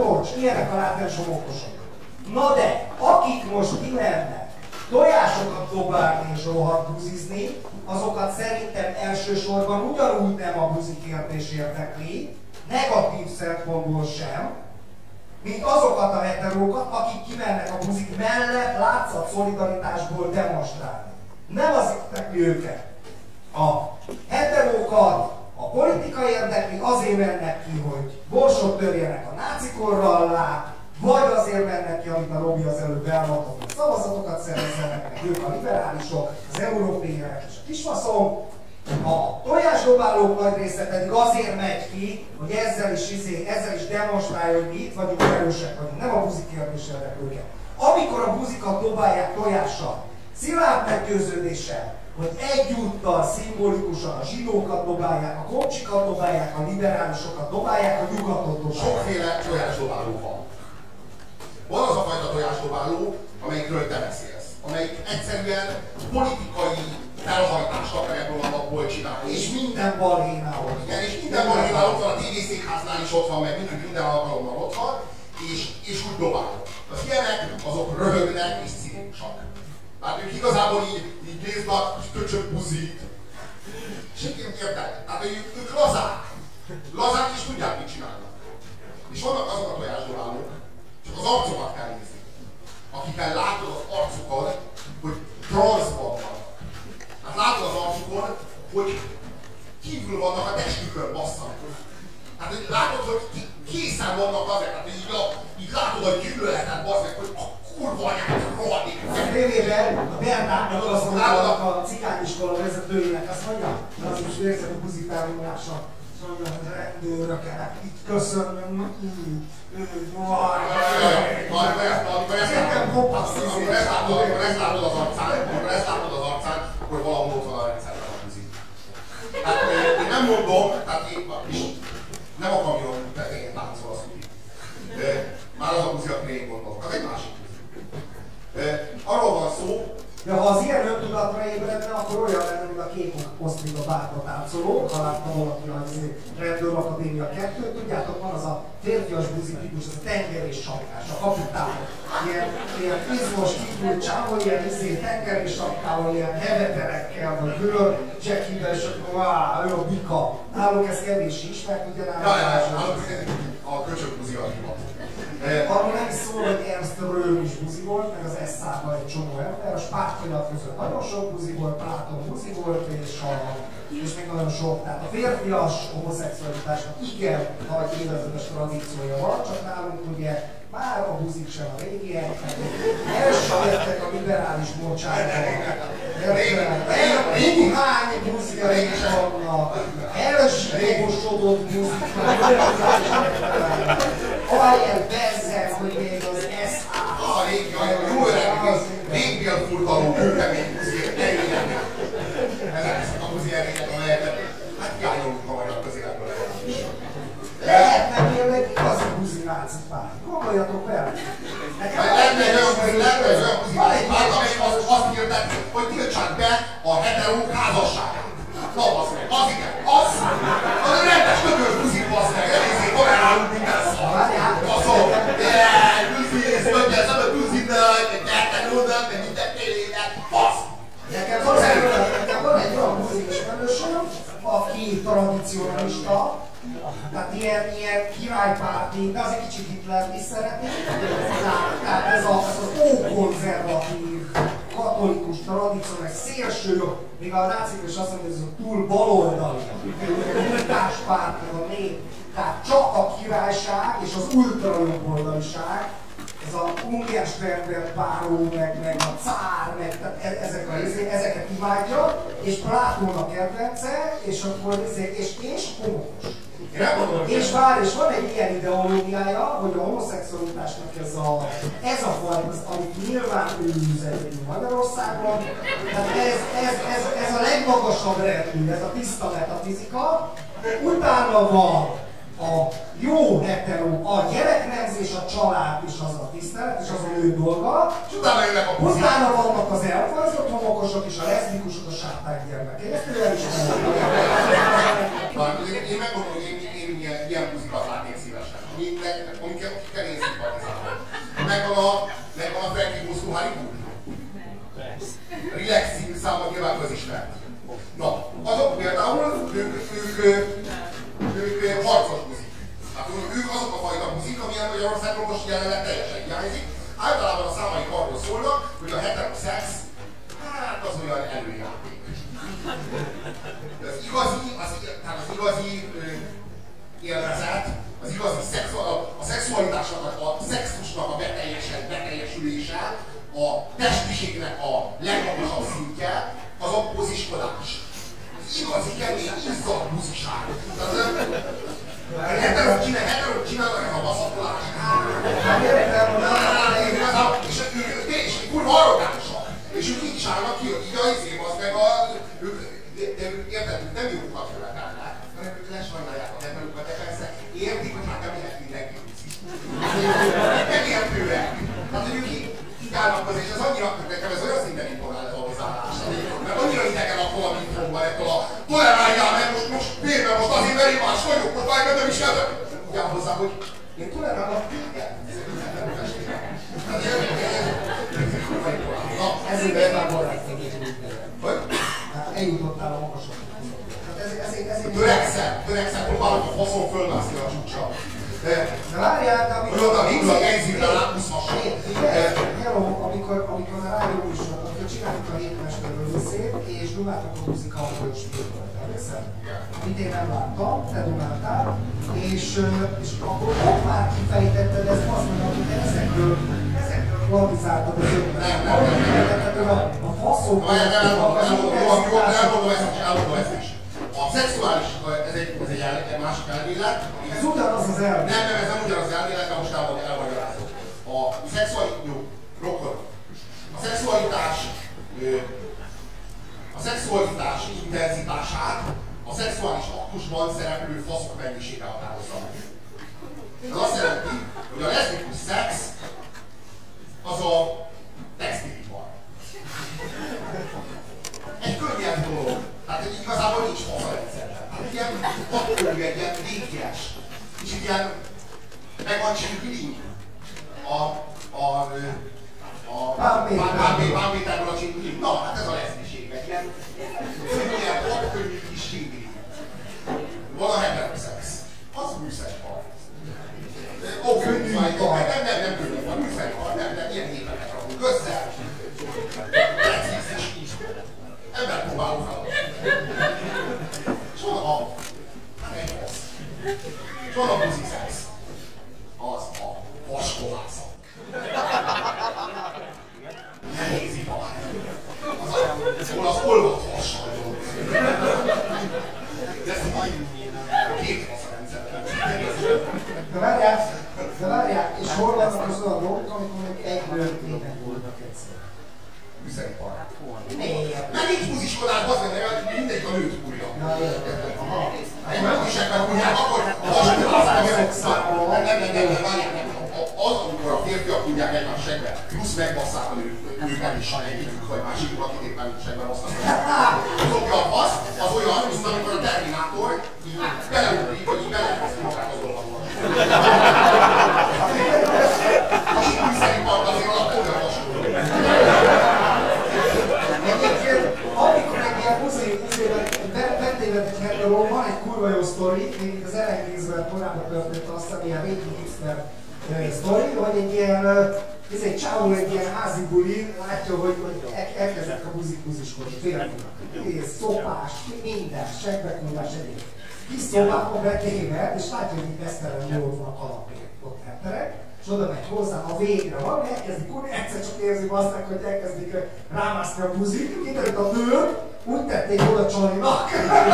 A: látens homokosok. Na de, akik most kimennek tojásokat dobálni és rohadt buzizni, azokat szerintem elsősorban ugyanúgy nem a buzi kérdés érdekli, negatív szempontból sem, mint azokat a heterókat, akik kimennek a buzik mellett látszat szolidaritásból demonstrálni. Nem az érdekli őket. A heterókat a politika érdekli, azért mennek ki, hogy borsot törjenek a nácikorra alá, vagy azért mennek ki, amit a Robi az előbb elmondott, hogy szavazatokat szerezzenek, meg ők a liberálisok, az európaiak és a kisfaszom. A tojásdobálók nagy része pedig azért megy ki, hogy ezzel is demonstrálja, hogy mi itt vagyunk, erősek vagyunk, nem a buzi kérdés érdekel őket. Amikor a buzikat dobálják tojással, szilárd meggyőződéssel, hogy egyúttal szimbolikusan a zsidókat dobálják, a komcsikat dobálják, a liberálisokat dobálják, a nyugatot dobálják.
B: Sokféle tojásdobáló van. Van az a fajta tojásdobáló, amelyikről te beszélsz, amelyik egyszerűen politikai felhajtást akar ebből a napból csinálni.
A: És minden balhénál ott.
B: Igen, és minden balhénál ott van, a tévészékháznál is ott van, meg minden alkalommal ott van, és úgy dobálnak. Az ilyenek, azok röhögnek és cinikusak. Tehát ők igazából így néznek, köcsög buzit. És érted? Tehát ők lazák. Lazák és tudják, mit csinálnak. És vannak azok a tojásdobálók, csak az arcokat kell nézni. Akikkel látod az arcukat, hogy transzban van. Hát látod az arcukon, hogy kívül vannak a testükön, basszanak. Hát hogy látod, hogy készen vannak azért, hát így látod a gyűlöletet, basszak, hogy a kurva anyát rohadik.
A: A tévében a Bernátnak azt mondják a cigániskola vezetőjének, azt mondja, de az is érzem a buzitálódása. Azt mondja, hogy rendőröket itt köszönöm,
B: Amikor ezt látod az arcán, akkor valahol ott van a rendszerben a buzi. Hát én nem mondom, tehát én nem a kamion tetején táncol az úgy. Már az a buzi, akire én gondolok, az egy másik buzi. Arról van szó,
A: de ha az ilyen öntudatra ébredne, akkor olyan lenne, mint a Kék Osztriga bátra táncoló, ha látta valaki az Rendőr Akadémia 2, tudjátok, van az a férfias buzi típus, az a tengerés sapkás, a kapitán. Ilyen izmos típus csávol, ilyen tengerés sapkával, ilyen heveterekkel, vagy bőr, jackivel, és akkor ő a bika. Nálunk ez kevés ismert, ugye nálunk
B: a köcsög buzi a hivat.
A: Arról nem is szól, hogy Ernst Röhm is buzi volt, meg az SZ-ban egy csomó ember, a Spártaiak között nagyon sok buzi volt, Pláton buzi volt, és még nagyon sok. Tehát a férfias homoszexualitásnak igen nagy évezredes tradíciója van, csak nálunk ugye már a buzik sem a régiek, elsüllyedtek a liberális bocsánatban. Hány buzjaink vannak, elzsidósodott buziknak, ahelyett bezzel, hogy még az SH.
B: A jó öreg, régbélfurkaló, kőkemény buziért, ne égyenek. Ezek a buzi erények, amelyeket hát hiányolunk a magyar közéletből legalábbis.
A: Lehetne még igazi buzi náci párt. Gondoljatok vele.
B: Lenne egy olyan buzi párt, amelyik azt hirdeti, hogy tiltsák be a heterók házasságát. Na, az igen, az egy rendes kötős buzik, bassz meg, elézzék, tolerálunk minden szar. Baszol, buzi, ez mondja, ez a buzinak, meg gyertek oda, meg minden télének,
A: tradicionalista, tehát ilyen királypárti, de azért kicsit Hitlert is szeretnék. Tehát ez az ókonzervatív, katolikus tradíció, meg szélső jobb, még a nácik is azt mondja, hogy ez a túl baloldali, unitáspárti a nép. Tehát csak a királyság és az ultrajobboldaliság, ez a Ungersternberg páró, meg a cár, meg ezeket imádja, és Plátón a kedvence, és akkor és homokos. És van egy ilyen ideológiája, hogy a homoszexualitásnak ez a fajta, amit nyilván ő üzeti Magyarországon, tehát ez a legmagasabb rendű, ez a tiszta metafizika, utána van a jó hetero, a gyereknemzés, a család és az a tisztelet, és az a nő dolga.
B: És
A: utána vannak az elfajzott homokosok és a leszbikusok, a sátány gyermekei. Ezt ő el is
B: én megmondom, hogy én ilyen muzikát látnék szívesen. Amikkel én szimpatizálok. Megvan a Frankie Muszkó Hollywood. Relax című számban nyilván közismert. Na, azok például ők harcos muzik. Hát ők azok a fajta muzik, amilyen Magyarországon most jelenleg teljesen hiányzik. Általában a számaik arról szólnak, hogy a heteroszex, hát az olyan előjáték. Az igazi élvezet, az igazi a szexualitásnak, a szexusnak a beteljesülése, a testiségnek a legmagasabb szintje, az a poziskodás. Igazi kemény, izzadt buziság. Heterok csinálnak ez a baszakolás. És kurva arrogánsak. És ők így is állnak ki, hogy így a izém az meg a... Érted, ők nem jókat követelnek, hanem ők lesajnálják a heterokat, de persze értik, hogy hát nem lehet mindenki buzik. Nem értőek. Tehát, hogy ők így állnak közé, és ez annyira, nekem ez olyan szinten imponál ez a hozzáállás. Mert annyira idegen attól a mikróban, ettől a toleráljál, mert most végre most azért, mert én más vagyok, most már nem is kell. Úgy áll hozzá, hogy én tolerálok téged.
A: Ezért már barátság és hogy? Eljutottál a magasokhoz.
B: Törekszem, próbálok a faszon fölmászni a csúcsra.
A: De várjál, de amikor...
B: Hogy oda végül a genzimre lábúszhasson.
A: Hello, amikor a rádió is volt, akkor csináltuk a hétmesterről részét, és dumáltak a muzikálból spírtől. Emlékszel? Amit én nem láttam, te dumáltál, és akkor ott már kifejtetted ezt, azt mondom, hogy ezekről kvalitizáltad az ötlet. A faszok...
B: Elmondom ezt is. A szexuális, ez egy másik elmélet.
A: Ez ugyanaz az elmélet.
B: Nem, ez nem ugyanaz az elmélet, de most elmagyarázom. A szexualitás intenzitását a szexuális aktusban szereplő faszok mennyisége határozza meg. Ez azt jelenti, hogy a leszbikus szex az a textilipar. Egy könnyebb dolog. Tehát igazából nincs faszarendszer. Hát egy ilyen vakörű, egy ilyen végjes. És egy ilyen meg van csinkling. Pár méterről a csinkling. Na, hát ez a leszbiség. Egy ilyen vakörű kis csinkling. Van a heteroszex. Az műszerfal. Nem könnyű van, műszerfal. Nem, ilyen népeket rakunk össze. Precíz is. Ember próbálunk fel. És van a buziszex. Az a vaskolászat. Nehéz ipar. Ahol az olvat vassal dolgozik. De ez két faszarendszer.
A: De várjál, és hol vannak az olyan dolgok, amikor még egy bőrtények voltak egyszer?
B: Műszeripar. Nem nincs buziskodás, az meg mindegy a nőt kúrja. Egy megviselben kúrják, akkor az, amikor a férfiak kúrják egymás segbe, plusz megbasszák a nőket is, egyikük vagy másikuk, akit éppen segbe basznak. Szokja a fasz, az olyan, mint amikor a Terminátor így beleugrik, hogy így belekezdi magát az olvadban. A műszeripar azért alapból olyan hasonló.
A: Egyébként, amikor egy ilyen buzi betévedett heteró van, 2010-ben korábban történt azt, ami ilyen régi hipster sztori, hogy egy ilyen, ez egy csávó egy ilyen házi buli, látja, hogy elkezdett a buziskodni, tényleg, szopás, minden, segbekúrás, egyéb. Kis szobában betéved, és látja, hogy itt esztelen jól van a kalapért, ott elterek, és oda megy hozzá, a végre van, elkezdik kurni, egyszer csak érzik aztán, hogy elkezdik rámászni a buzik, kiderült a bőr, úgy tették oda Csalinak.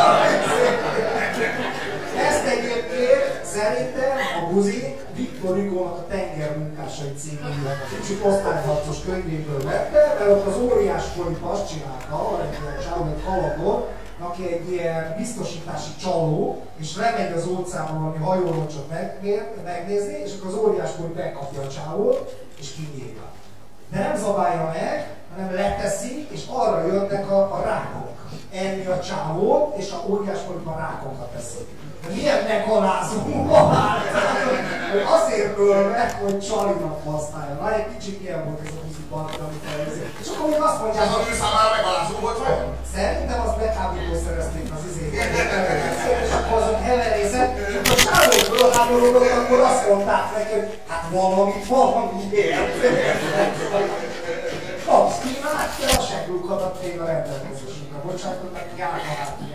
A: Ezt egyébként szerintem a buzi Viktor Hugo-nak a Tengermunkásai című kicsit osztályharcos könyvéből vette, mert ott az óriás Polip azt csinálta, egy ilyen csávó, egy kalapon, aki egy ilyen biztosítási csaló, és lemegy az óceánban valami hajórocsot megnézni, és akkor az óriás Polip megkapja a csávót, és kinyírja. De nem zabálja meg, hanem leteszi, és arra jönnek a rákok. Enni a csávót, és a óriás Polipban rákokat teszik. De milyen megalázó van! Azért öl meg, hogy Csalinak használja. Na, egy kicsit ilyen volt ez a buziparti, amit elérzik. És akkor még azt mondják,
B: ez a ő számára megalázó volt vajon?
A: Szerintem azt bekábítószerezték az izét. És akkor azon heverészet, és akkor Csálók fölháborodott, akkor azt mondták neki, hogy hát valamiért. Kapsz kínált, de a seglukadat még a rendelkezésünkre. Bocsánatot, meg járva.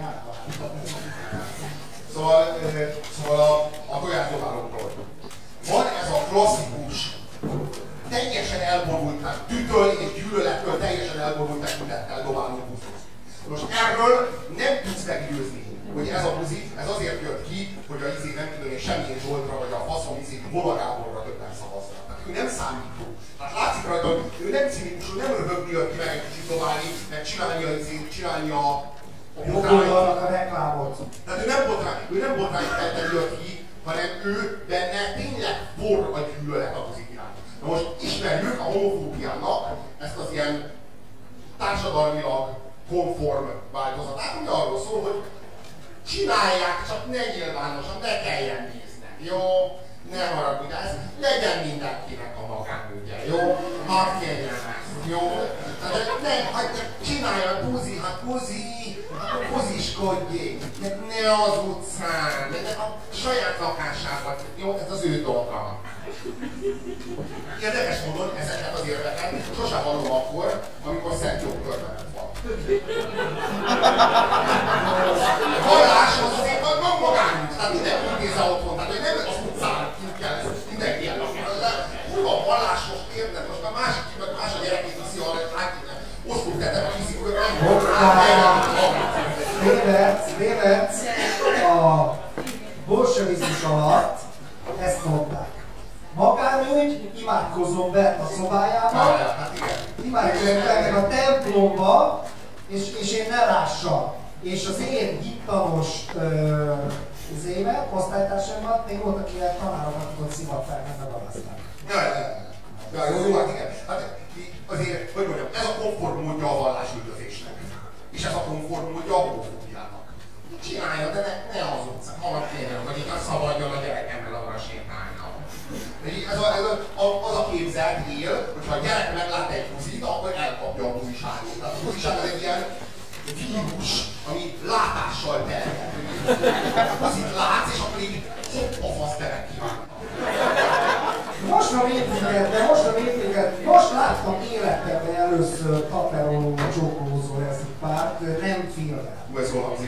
B: Szóval a tojásdobálókról. Van ez a klasszikus, teljesen elborultnak, tütől és gyűlölettől teljesen elborult tekintettel dobáló buzi. Most erről nem tudsz meggyőzni, hogy ez a buzi, ez azért jött ki, hogy a izé nem tudom én Semmilyen Zsoltra vagy a faszom izé Vola Gáborra többen szavaznak. Tehát ő nem számító. Tehát látszik rajta, hogy ő nem cinikus, ő nem röhögni jött ki meg egy kicsit dobálni, meg csinálni a
A: Jogoldanak a reklámot.
B: Tehát ő nem botránykelten jött ki, hanem ő benne tényleg forr a gyűlölet a buzik iránt. Na most ismerjük a homofóbiának ezt az ilyen társadalmilag konform változatát, ami arról szól, hogy csinálják, csak ne nyilvánosan, ne kelljen néznek, jó? Ne haragudj, ez legyen mindenkinek a magánügye, jó? Hadd kérjen ezt, jó? Tehát hát csinálja a buzi, hát buziskodjék, ne az utcán, a saját lakásában, jó? Ez az ő dolga. Érdekes módon ezeket az érveket sosem hallom akkor, amikor Szent Jogkörbelet van. A vallás az azért magánügy, tehát mindenki intézze otthon, tehát nem az utcán kint kell, mindenki elakar. Hova a vallás most érted? Most a másik más a gyerekét viszi arra, hogy átjönne. Osztótetem a fizikőben,
A: Német, a bolsevizmus alatt ezt mondták. Magánügy, imádkozzon be a szobájába, imádkozzon be meg a templomba, és én ne lássam. És az én hittanos osztálytársaimban még voltak ilyen tanárokat, tudott szivatták, meg megalázták.
B: Jó, hát igen. Hát azért, hogy mondjam, ez a komfort módja a vallásüldözésnek. És ez a komfort módja a homofóbiának. Csinálja, de ne az utcán, halad kérem, vagy itt szabadjon a gyerekemmel arra sétálna. Ez az a képzelt él, hogyha a gyerek meglát egy buzit, akkor elkapja a buziságot. Tehát a buziság az egy ilyen vírus, ami látással terjed. Buzit látsz, és akkor így hopp a fasz terek kívánta.
A: Most láttam életemben először Taperoló csókolózó párt, nem filmet.
B: Ez hol hangzik?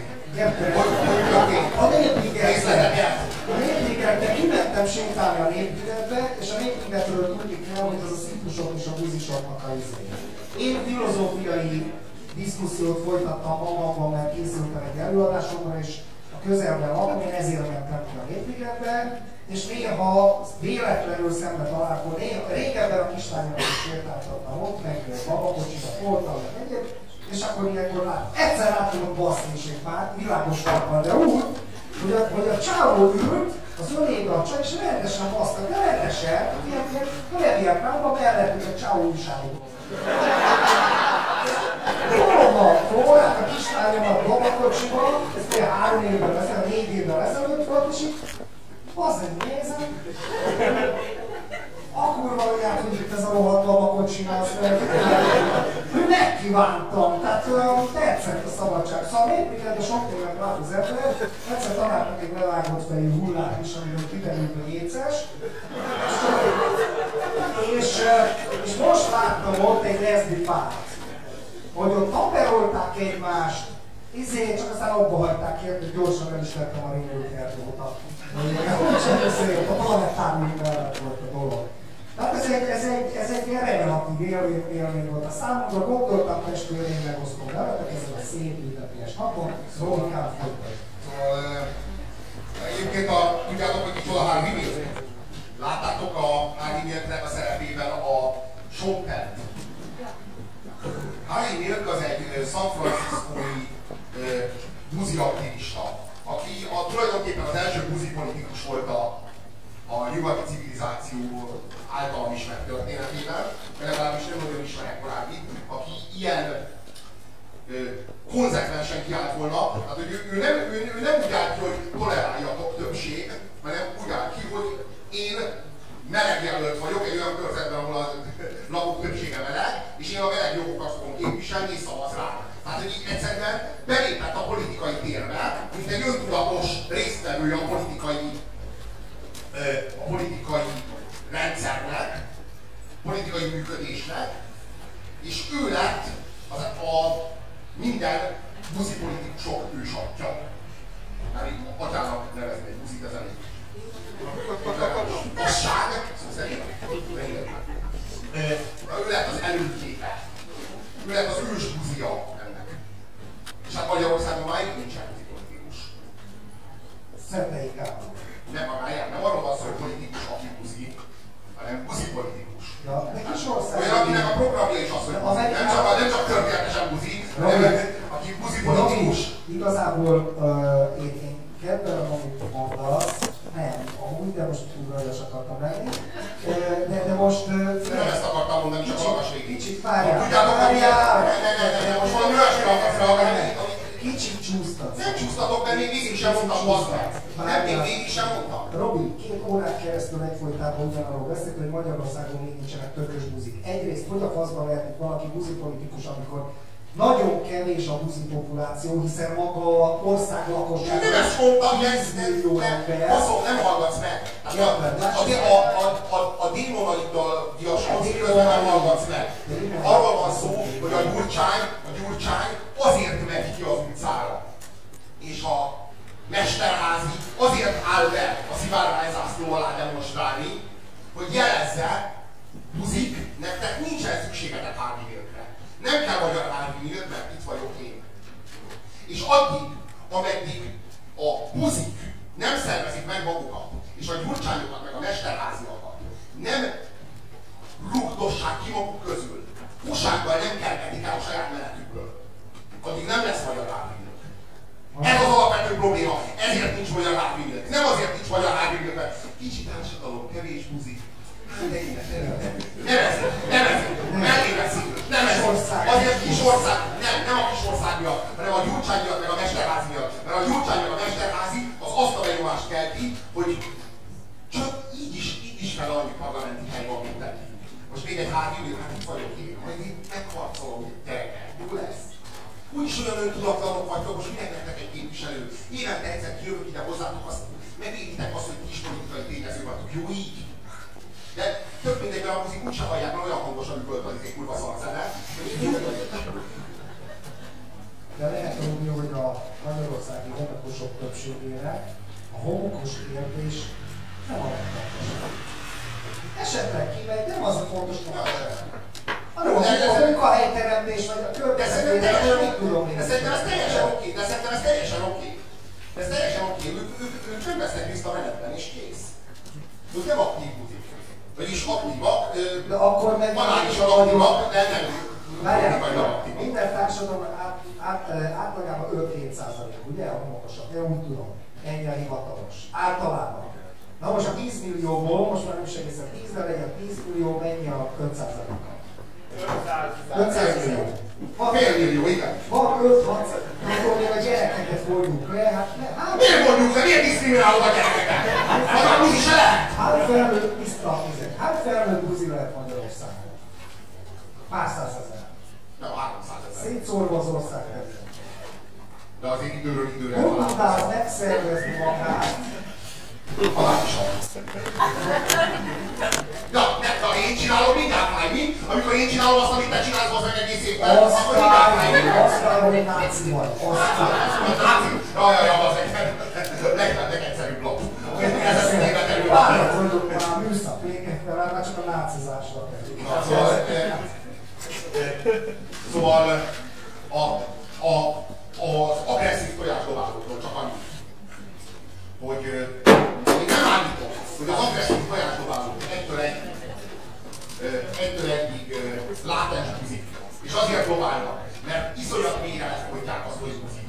A: A Népligeten kimentem sétálni a Népligetbe, és a Népligetről tudjuk el, hogy az a sziklusok és a buzisoknak a izé. Én filozófiai diszkusziót folytattam magamban, mert készültem egy előadásomra, és a közelben lakom, én ezért mentem ki a Népligetbe, és néha véletlenül szembe találkozom. Régebben a kislányokat is sétáltattam ott, meg babakocsiba voltam, meg egyéb, és akkor ilyenkor egyszer rá tudok baszni is egy pár, világos van, de úgy, hogy a csávó ült, az ölébe a csaj, és rendesen basztak, de rendesen, ilyen kölediek rámba mellettük a csávó újságot. Fórát a kislányomat babakocsiba, ez például 3 évvel ezelőtt, 4 évvel ezelőtt volt, és így bazdmeg nézem, akkor valóját, hogy itt ez a rohadt babakocsiba, azt mondja, ő neki megkívántam, tehát tetszett a szabadság. Szóval miért a sok évet lát az ember, egyszer találtak egy levágott fejű hullát is, amiből kiderült, hogy éces. És most láttam ott egy leszbi párt, hogy ott aperolták egymást, csak aztán abba hagyták ki, hogy gyorsan el is lettem a ringőkert óta. A planetármi mellett volt a dolog. Tehát ez egy ilyen relatív élmény volt a számomra, gondoltam testőre, én megosztom veletek ezen a szép ünnepélyes napon, szóval inkább folytatjuk.
B: Szóval egyébként tudjátok, hogy kicsoda Harvey Milk? Láttátok a Harvey Milknek a szerepében a Sean Penn-t? Harvey Milk az egy San Franciscói buzi aktivista, aki tulajdonképpen az első buzi politikus volt a nyugati civilizáció általam ismert történetében, de legalábbis nem nagyon ismerek korábbi, aki ilyen konzekvensen kiállt volna, tehát hogy ő nem úgy állt ki, hogy toleráljatok többség, hanem úgy állt ki, hogy én meleg jelölt vagyok egy olyan körzetben, ahol a lakók többsége meleg, és én a meleg jogokat fogom képviselni, és szavaz rá. Tehát, hogy így egyszerűen belépett a politikai térbe, mint egy öntudatos résztvevője a politikai rendszernek, politikai működésnek, és ő lett a minden buzi politikusok ősatja. Már így atyának nevezni egy buzit, ez elég. Passág, szó szerint. Ő lett az előképe. Ő lett az ős buzia ennek. És hát Magyarországon máig nincsen buzi politikus.
A: Szentei Gábor.
B: Nem arról van szó, hogy politikus, aki buzi, hanem buzi politikus.
A: Ja, de kis ország.
B: Olyan, akinek a programja is az, hogy buzi. Nem csak történetesen buzi, hanem aki buzi politikus.
A: Igazából én kedvelem, amit mondasz, nem, amúgy, de most túlrajas akartam lenni. De most...
B: Nem ezt akartam mondani, csak hallgass végig.
A: Kicsit várjál.
B: Tudjátok, hogy ne, most valami olyasmire akarsz reagálni.
A: Kicsit csúsztat.
B: Nem csúsztatok, de még végig sem mondtam, bazd meg. Nem, még végig sem mondtam.
A: Robi, 2 órát keresztül egyfolytában ugyanarról beszélt, hogy Magyarországon még nincsenek tökös buzik. Egyrészt, hogy a faszban lehet, hogy valaki buzi politikus, amikor nagyon kevés a buzi populáció, hiszen maga a ország lakosság
B: nem ezt mondtam,
A: 10 millió ember.
B: Baszol, nem hallgatsz meg. A démonaiddal diasodsz, közben nem hallgatsz meg. Arról van szó, hogy a Gyurcsány azért megy ki az utcára. És a Mesterházi azért áll be a szivárványzászló alá demonstrálni, hogy jelezze, buzik, nektek nincsen szükségetek Harvey Milkre. Nem kell magyar Harvey Milk, mert itt vagyok én. És addig, ameddig a buzik nem szervezik meg magukat, és a Gyurcsányokat, meg a Mesterháziakat nem rugdossák ki maguk közül, húsággal nem kergetik el a saját menetükből, addig nem lesz magyar Harvey Milk. Ez az alapvető probléma, ezért nincs magyar Harvey Milk. Nem azért nincs magyar Harvey Milk, mert kicsi társadalom, kevés buzik. Nem ez, mellé veszik, nem ez. Azért kis ország, nem a kis ország miatt, hanem a Gyurcsány miatt, meg a Mesterházi miatt. Mert a Gyurcsány meg a Mesterházi az azt a benyomást kelti, hogy csak így is fel annyi parlamenti hely van, mint neki. Most még egy Harvey Milk, hát itt vagyok én, majd itt megharcolom, gyerekek, jó lesz. Úgyis olyan öntudatlanok vagytok, most minek nektek egy képviselő. Évente egyszer kijövök ide hozzátok, azt megvéditek azt, hogy kis politikai tényező vagytok. Jó így? De több mindegy, a muzik úgyse hallják, mert olyan hangosan üvöltözik egy kurva szarszene, hogy így
A: de lehet tudni, hogy a magyarországi homokosok többségére a homokos kérdés nem a legfontosabb. Esetleg kimegy, nem az a fontos, hogy a munkahelyteremtés vagy a környezetvédelem, mit tudom én.
B: De szerintem ez teljesen oké, Ez teljesen oké. Ők nem vesznek részt a menetben, és kész. Ők nem aktív buzik. Vagyis aktívak, banálisan aktívak, de nem
A: várjál, minden társadalom átlagában 5-7%, ugye a homokosak, én úgy tudom, ennyire hivatalos. Általában. Na most a 10 millióból, most már nem is egészen 10, de legyen 10 millió, mennyi a 5%-a? 500 millió.
B: Fél millió, igen.
A: Van 5-6, akkor még a gyerekeket vonjuk le, hát
B: miért vonjuk le? Miért diszkriminálod a gyerekeket? Hát buzi se lehet!
A: Hát felnőtt buzi lehet Magyarországon. Pár százezer.
B: Nem, 300
A: szorva az ország területen.
B: De azért időről időre
A: Hogy tudnál megszervezni magát?
B: Halálosan. Ja, de ha én csinálom, mindjárt fáj, mi? Amikor én csinálom azt, amit te csinálsz, az meg egész évben, akkor mindjárt fáj, mi?
A: Aztán, hogy náci vagy.
B: Náci? Jaj, az legegyszerűbb lap. Ez a évet előbb.
A: Várjak, mondjuk már műszak végekkel, már csak a nácizásra kerül.
B: Szóval az agresszív tojásdobálókról csak annyi, hogy én nem állítom, hogy az agresszív tojásdobálók egytől egyig látens buzik. És azért dobálnak, mert iszonyat mélyre lefolytják azt, hogy buzik.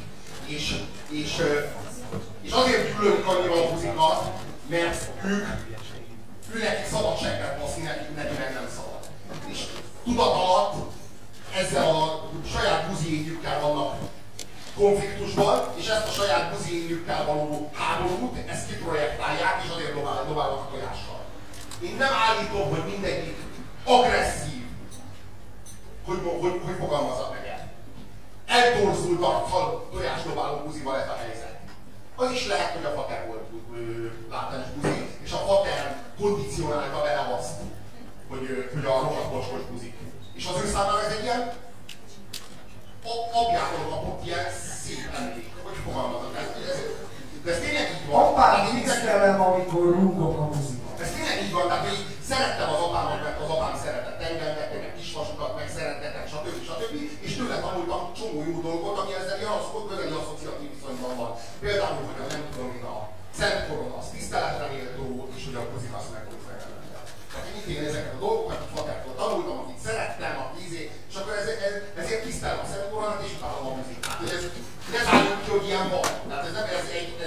B: És azért gyűlölik annyira a buzikat, mert ő neki szabad segget baszni, neki meg nem szabad. És tudat alatt ezzel a saját buziéjükkel vannak konfliktusban, és ezt a saját buziéjükkel való háborút, ezt kiprojektálják, és azért dobálnak a tojással. Én nem állítom, hogy mindegyik agresszív, hogy fogalmazzak meg el. Eltorzult a tojásdobáló buzival ez a helyzet. Az is lehet, hogy a fater volt látens buzi, és a fater kondicionálta vele azt, hogy a rohadt bocskos buzik. És az ő számára ez egy ilyen apjától kapott ilyen szép emlék, hogy fogalmazok. De ez tényleg így van.
A: Apám tisztelem, amikor rúgok a buziba.
B: Ez tényleg így van, tehát én szerettem az apámat, mert az apám szeretett engem, meg kisvasukat, meg szeretettek, stb. És tőle tanultam csomó jó dolgot, ami ezzel ilyen közeli asszociatív viszonyban van. Például, hogy nem tudom én, a Szent Korona, az tiszteletre méltó, és hogy a buzik azt meg tud felelni. Tehát én ezeket a dolgokat a fatertől tanultam, akit szerettem, és akkor ezért tisztelem a Szent Koronát, és utálom a muzikát. Ez álljuk ki, hogy ilyen van. Tehát ez nem,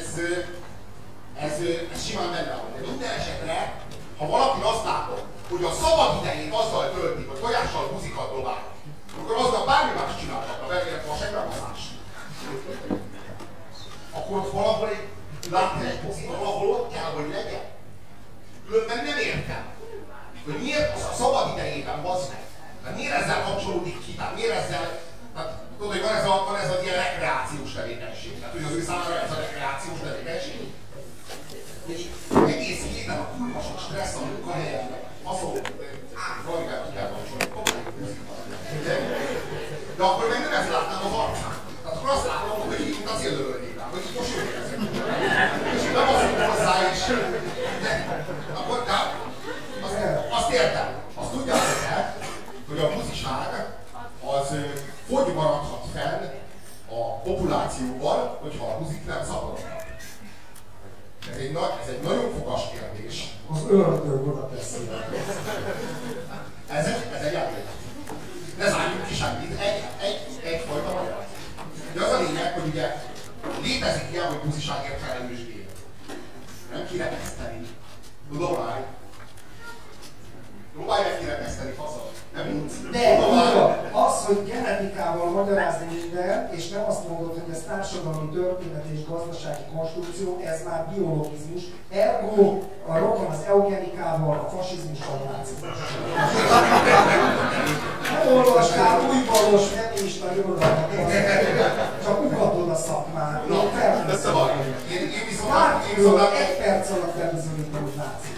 B: ez simán benne van. De minden esetre, ha valaki azt látom, hogy a szabad idejét azzal töltik, hogy tojással buzikat dobál, akkor aznap bármi más csinálhatna, belőle a seggramaszás. Akkor ott valahol egy látni egy buzit, valahol ott kell, hogy legyen. Különben nem értem, hogy miért az a szabad idejében bazd meg. Tehát miért ezzel kapcsolódik ki? Tehát miért ezzel... Tehát, tudod, hogy van ez az ilyen rekreációs tevékenység. Tehát, hogy az ő számára ez a rekreációs tevékenység. Egész héten a kurva sok stressz a munkahelyen, azon, valamivel ki kell kapcsolni. De akkor meg nem ezt látnám az arcán. Tehát akkor azt látom, hogy így, mint az élőlőnék rá, hogy így most jól érzem. És nem azt mondom hozzá is. De akkor, azt értem. Azt tudjátok el, hogy a buziság az hogy maradhat fenn a populációval, hogyha a buzik nem szaporodnak. Ez egy nagyon fogas kérdés.
A: Az ördög oda teszi.
B: Ez egy játék. Ne zárjuk ki semmit. Egyfajta magyar. De az a lényeg, hogy ugye létezik ilyen, hogy buziságért felelős gép. Nem kirekeszteni. Tudomány. Próbálj meg kirekeszteni, faszal.
A: De az, hogy genetikával magyarázni minden, és nem azt mondod, hogy ez társadalmi történet és gazdasági konstrukció, ez már biologizmus. Ergo a rokon az eugenikával, a fasizmussal, a nácizmussal. Nem olvastál újbalos, feminista irodalmat, csak ukatod a szakmát.
B: Én
A: viszont egy perc alatt elbizonyítom, hogy náci.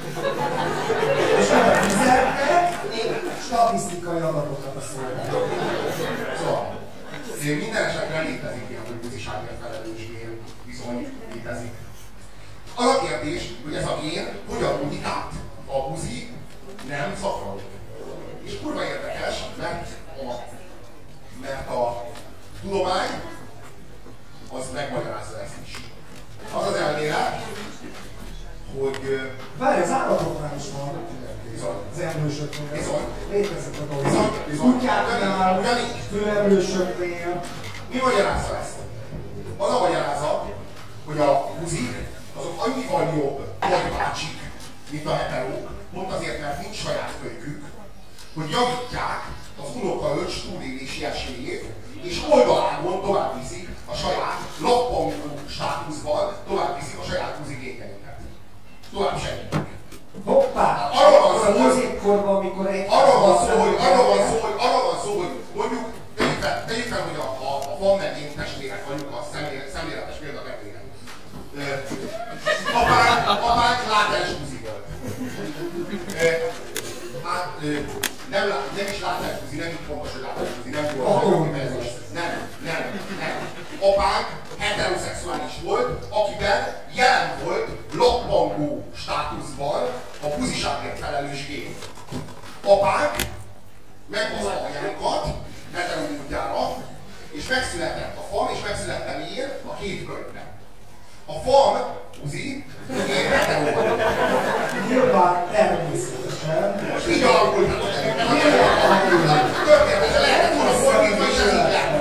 A: És oda fizetnek, én statisztikai adatokat a szolgálom.
B: Szóval, minden esetre létezik ilyen, hogy buziságért felelős gén, bizony létezik. Az a kérdés, hogy ez a gén hogyan tudik át. A buzi nem szafran. És kurva érdekes, mert a tudomány az megmagyarázza ezt is. Az az elmélet, hogy...
A: Várj, az állatoknál is van. Az emlősöknél. Létezik a dolgok. Kutyáknál, főemlősöknél.
B: Mi magyarázza ezt? Az a magyarázat, hogy a buzik azok annyival jobb nagybácsik, mint a heterók, pont azért, mert nincs saját kölykük, hogy javítják az unokaöcs túlélési esélyét, és oldalágon tovább viszik a saját lappangó státuszban, tovább viszik a saját buzigékeiket. Tovább segítik.
A: Hoppá!
B: Arra van szó,
A: a középkorban, amikor egy...
B: arra van szó, hogy mondjuk tegyük fel, van meg én testvérek vagyunk, a szemléletes példakettően. Apánk látás buzi volt. Nem is látás buzi, nem így fontos, hogy látás buzi, nem volt. Nem. Apánk heteroszexuális volt, akiben jelen volt lappangó státuszban a buziságért felelős gén. Apánk meghozta a jánkat heteromódjára, és megszületett a fam, és megszülettem én a két könyvben. A fam, buzi, én heteró vagyok.
A: Nyilván természetesen.
B: Most így alakult, történetesen lehetett volna fordítva, és ez így lett.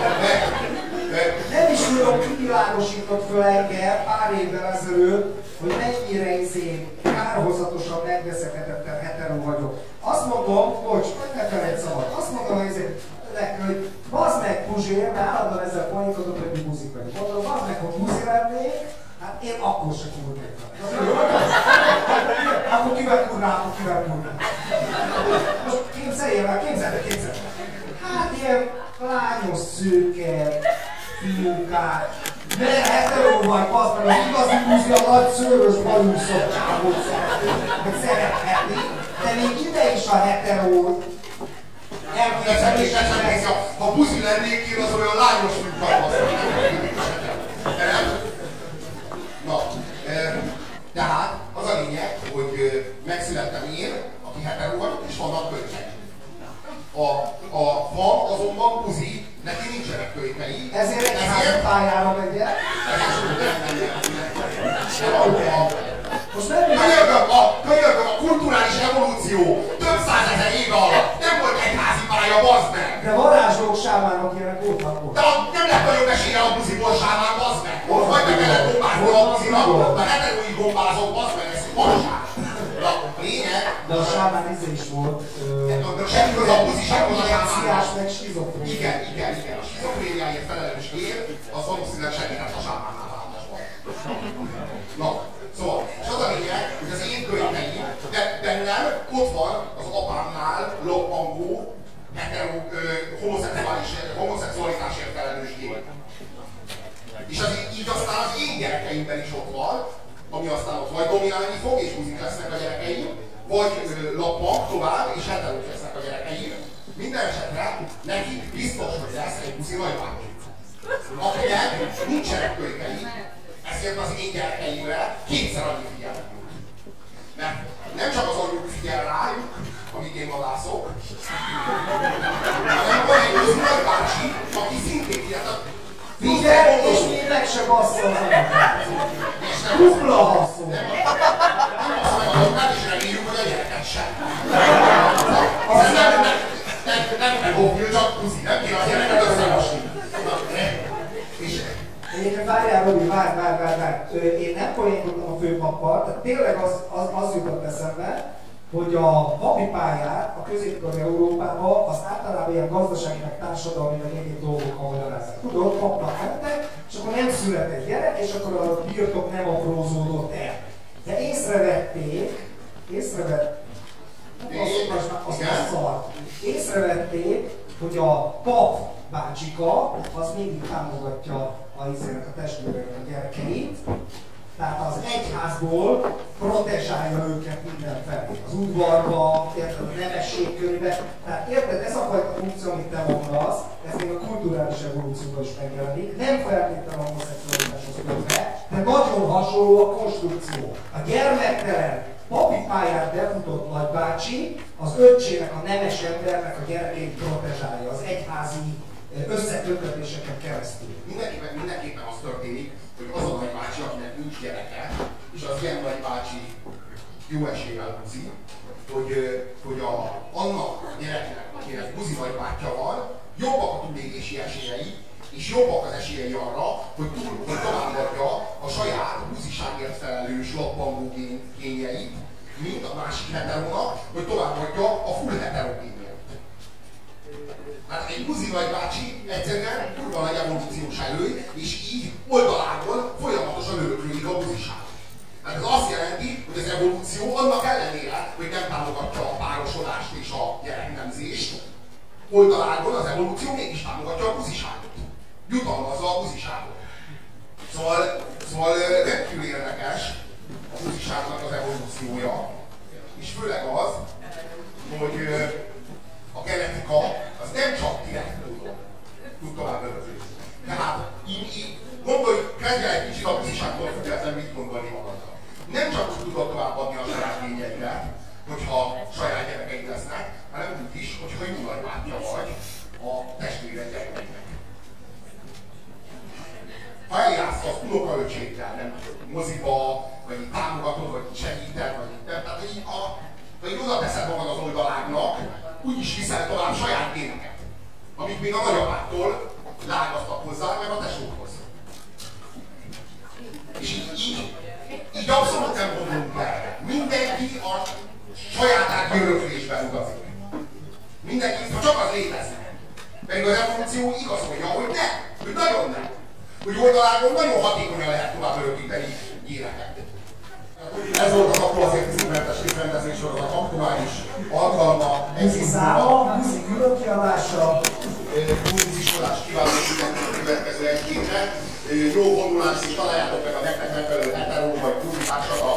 A: Nem is tudom, ki világosított föl engem pár évvel ezelőtt, hogy mennyire kárhozatosan megveszekedettem hetero vagyok. Azt mondom, bocs, ne felejtsd szabad, azt mondom, hogy bazd meg Puzsér, mert állandóan ezzel poénkodott, hogy mi buzik vagyunk. Mondom, bazd meg, hogy buzi lennék, hát én akkor se kurnék vele. Akkor kivel kurnál. Most képzeljél el. Hát ilyen lányos, szőke, fiúkák, de hetero vagy, bazd meg, az igazi buzi a nagy szőrös bajúszott csávot szerethetni, de még ide is a hetero elképzelések.
B: Ha buzi lennék, én az olyan lányos, mint karmasznak. Na, tehát az a lényeg, hogy megszülettem én, aki hetero vagyok, és vannak kölykei. A fam azonban buzi, neki nincsenek kölykei.
A: Ezért egy házpályára megyek. Most nem
B: könyörgöm, a kulturális evolúció több százezer éve alatt nem volt egyházi pálya, bazd meg!
A: De varázslók, sámánok ilyenek voltak most.
B: De nem lett nagyobb esélye a buziból sámán, bazd meg! Vagy meg kellett gombázni a buzinak, a heterói gombázok, bazd meg, ez valóság! De a lényeg...
A: De a sámán is volt...
B: Semmi köz a buzisághoz a
A: sámánnak. Meg skizofrénia.
B: Igen. A skizofréniáért felelős ér, az valószínűleg segített a sámánnál váltásban. Na, szóval, és az a lényeg, hogy az én könyveim, de bennem ott van az apámnál loppangó, homoszexualitásért felelős gén. És az így aztán az én gyerekeimben is ott van, ami aztán ott vagy dominálni fog, és buzik lesznek a gyerekeim, vagy lappang tovább, és heterók lesznek a gyerekeim. Minden esetre nekik biztos, hogy lesz egy buzi nagybácsi. Akinek nincsenek kölykei, ezért az én gyerekeimre kétszer annyi figyelnek. Mert nem csak az anyjuk figyel rájuk, amíg én vadászok, hanem van egy buzi nagybácsi, aki szintén figyel.
A: Figyelj, és még meg se basszol az anyagát. Dupla haszon.
B: Nem basszol meg azokat, és reméljük, hogy a gyereket sem. Nem megóvül, csak buzi, nem kéne a gyereket összemosni.
A: Egyébként várjál, Robi, várj. Én nem poénkodtam a főpappal, tehát tényleg az jutott eszembe, hogy a papi pályát a középkori Európában az általában ilyen gazdasági, meg társadalmi, meg egyéb dolgok magyarázzák. Tudod, papnak mentek, és akkor nem született gyerek, és akkor a birtok nem aprózódott el. De észrevették, hogy a pap bácsika az mindig támogatja a testvérek a gyerekeit, tehát az egyházból protezsálja őket mindenfelé. Az udvarba, érted, a nemesség körébe. Tehát érted, ez a fajta funkció, amit te mondasz, ez még a kulturális evolúcióban is megjelenik. Nem feltétlenül a homoszexualitáshoz kötve, de nagyon hasonló a konstrukció. A gyermektelen papi pályát befutott nagybácsi az öccsének, a nemes embernek a gyerekeit protezsálja az egyházi összeköttetéseken keresztül.
B: Mindenképpen az történik, hogy az a nagybácsi, akinek nincs gyereke, és az ilyen nagybácsi jó eséllyel buzi, hogy annak a gyereknek, akinek buzi nagybátyja van, jobbak a túlélési esélyei, és jobbak az esélyei arra, hogy továbbadja a saját buziságért felelős lappangó génjeit, mint a másik heterónak, hogy továbbadja a full heteró génjeit. Hát egy buzi nagybácsi egyszerűen kurva nagy evolúciós előny, és így oldalágon folyamatosan öröklődik a buziság. Hát ez azt jelenti, hogy az evolúció annak ellenére, hogy nem támogatja a párosodást és a gyereknemzést, oldalágon az evolúció mégis támogatja a buziságot. jutalmazza a buziságot. Szóval rendkívül érdekes a buziságnak az evolúciója, és főleg az, hogy a genetika az nem csak direkt tud tovább örökölni. Tehát így gondolj, kezdje egy kicsit a buziságtól függetlenül mit gondolni magadra. Nem csak úgy tudod továbbadni a saját lényeidet, hogyha saját gyerekeid lesznek, hanem úgy is, hogyha jó nagybátyja vagy a testvéred gyerekeinek. Ha eljátszhatsz unokaöcsékkel, nem moziba, vagy támogatod, vagy segíted, vagy nem. Tehát, hogy ha így oda teszed magad az oldalágnak, úgy is viszel tovább saját géneket, amik még a nagyapától lágaztak hozzá, meg a tesókhoz. És így abszolút nem gondolunk el. Mindenki a saját átjövőfésben utazik. Mindenki, ha csak az létezik. Pedig az evolúció igazolja, hogy nem, hogy nagyon nem. Hogy oldalágon nagyon hatékonyan lehet tovább örökíteni gyereket. Ez volt az aktuális színmentes részrendezés sorozat aktuális alkalma.
A: Buzi száma, buzi különkiadása.
B: Buziskolás kívánok mindenkinek a következő egy hétre. Jó vonulást is találjátok meg a nektek megfelelő hetero vagy buzi társat a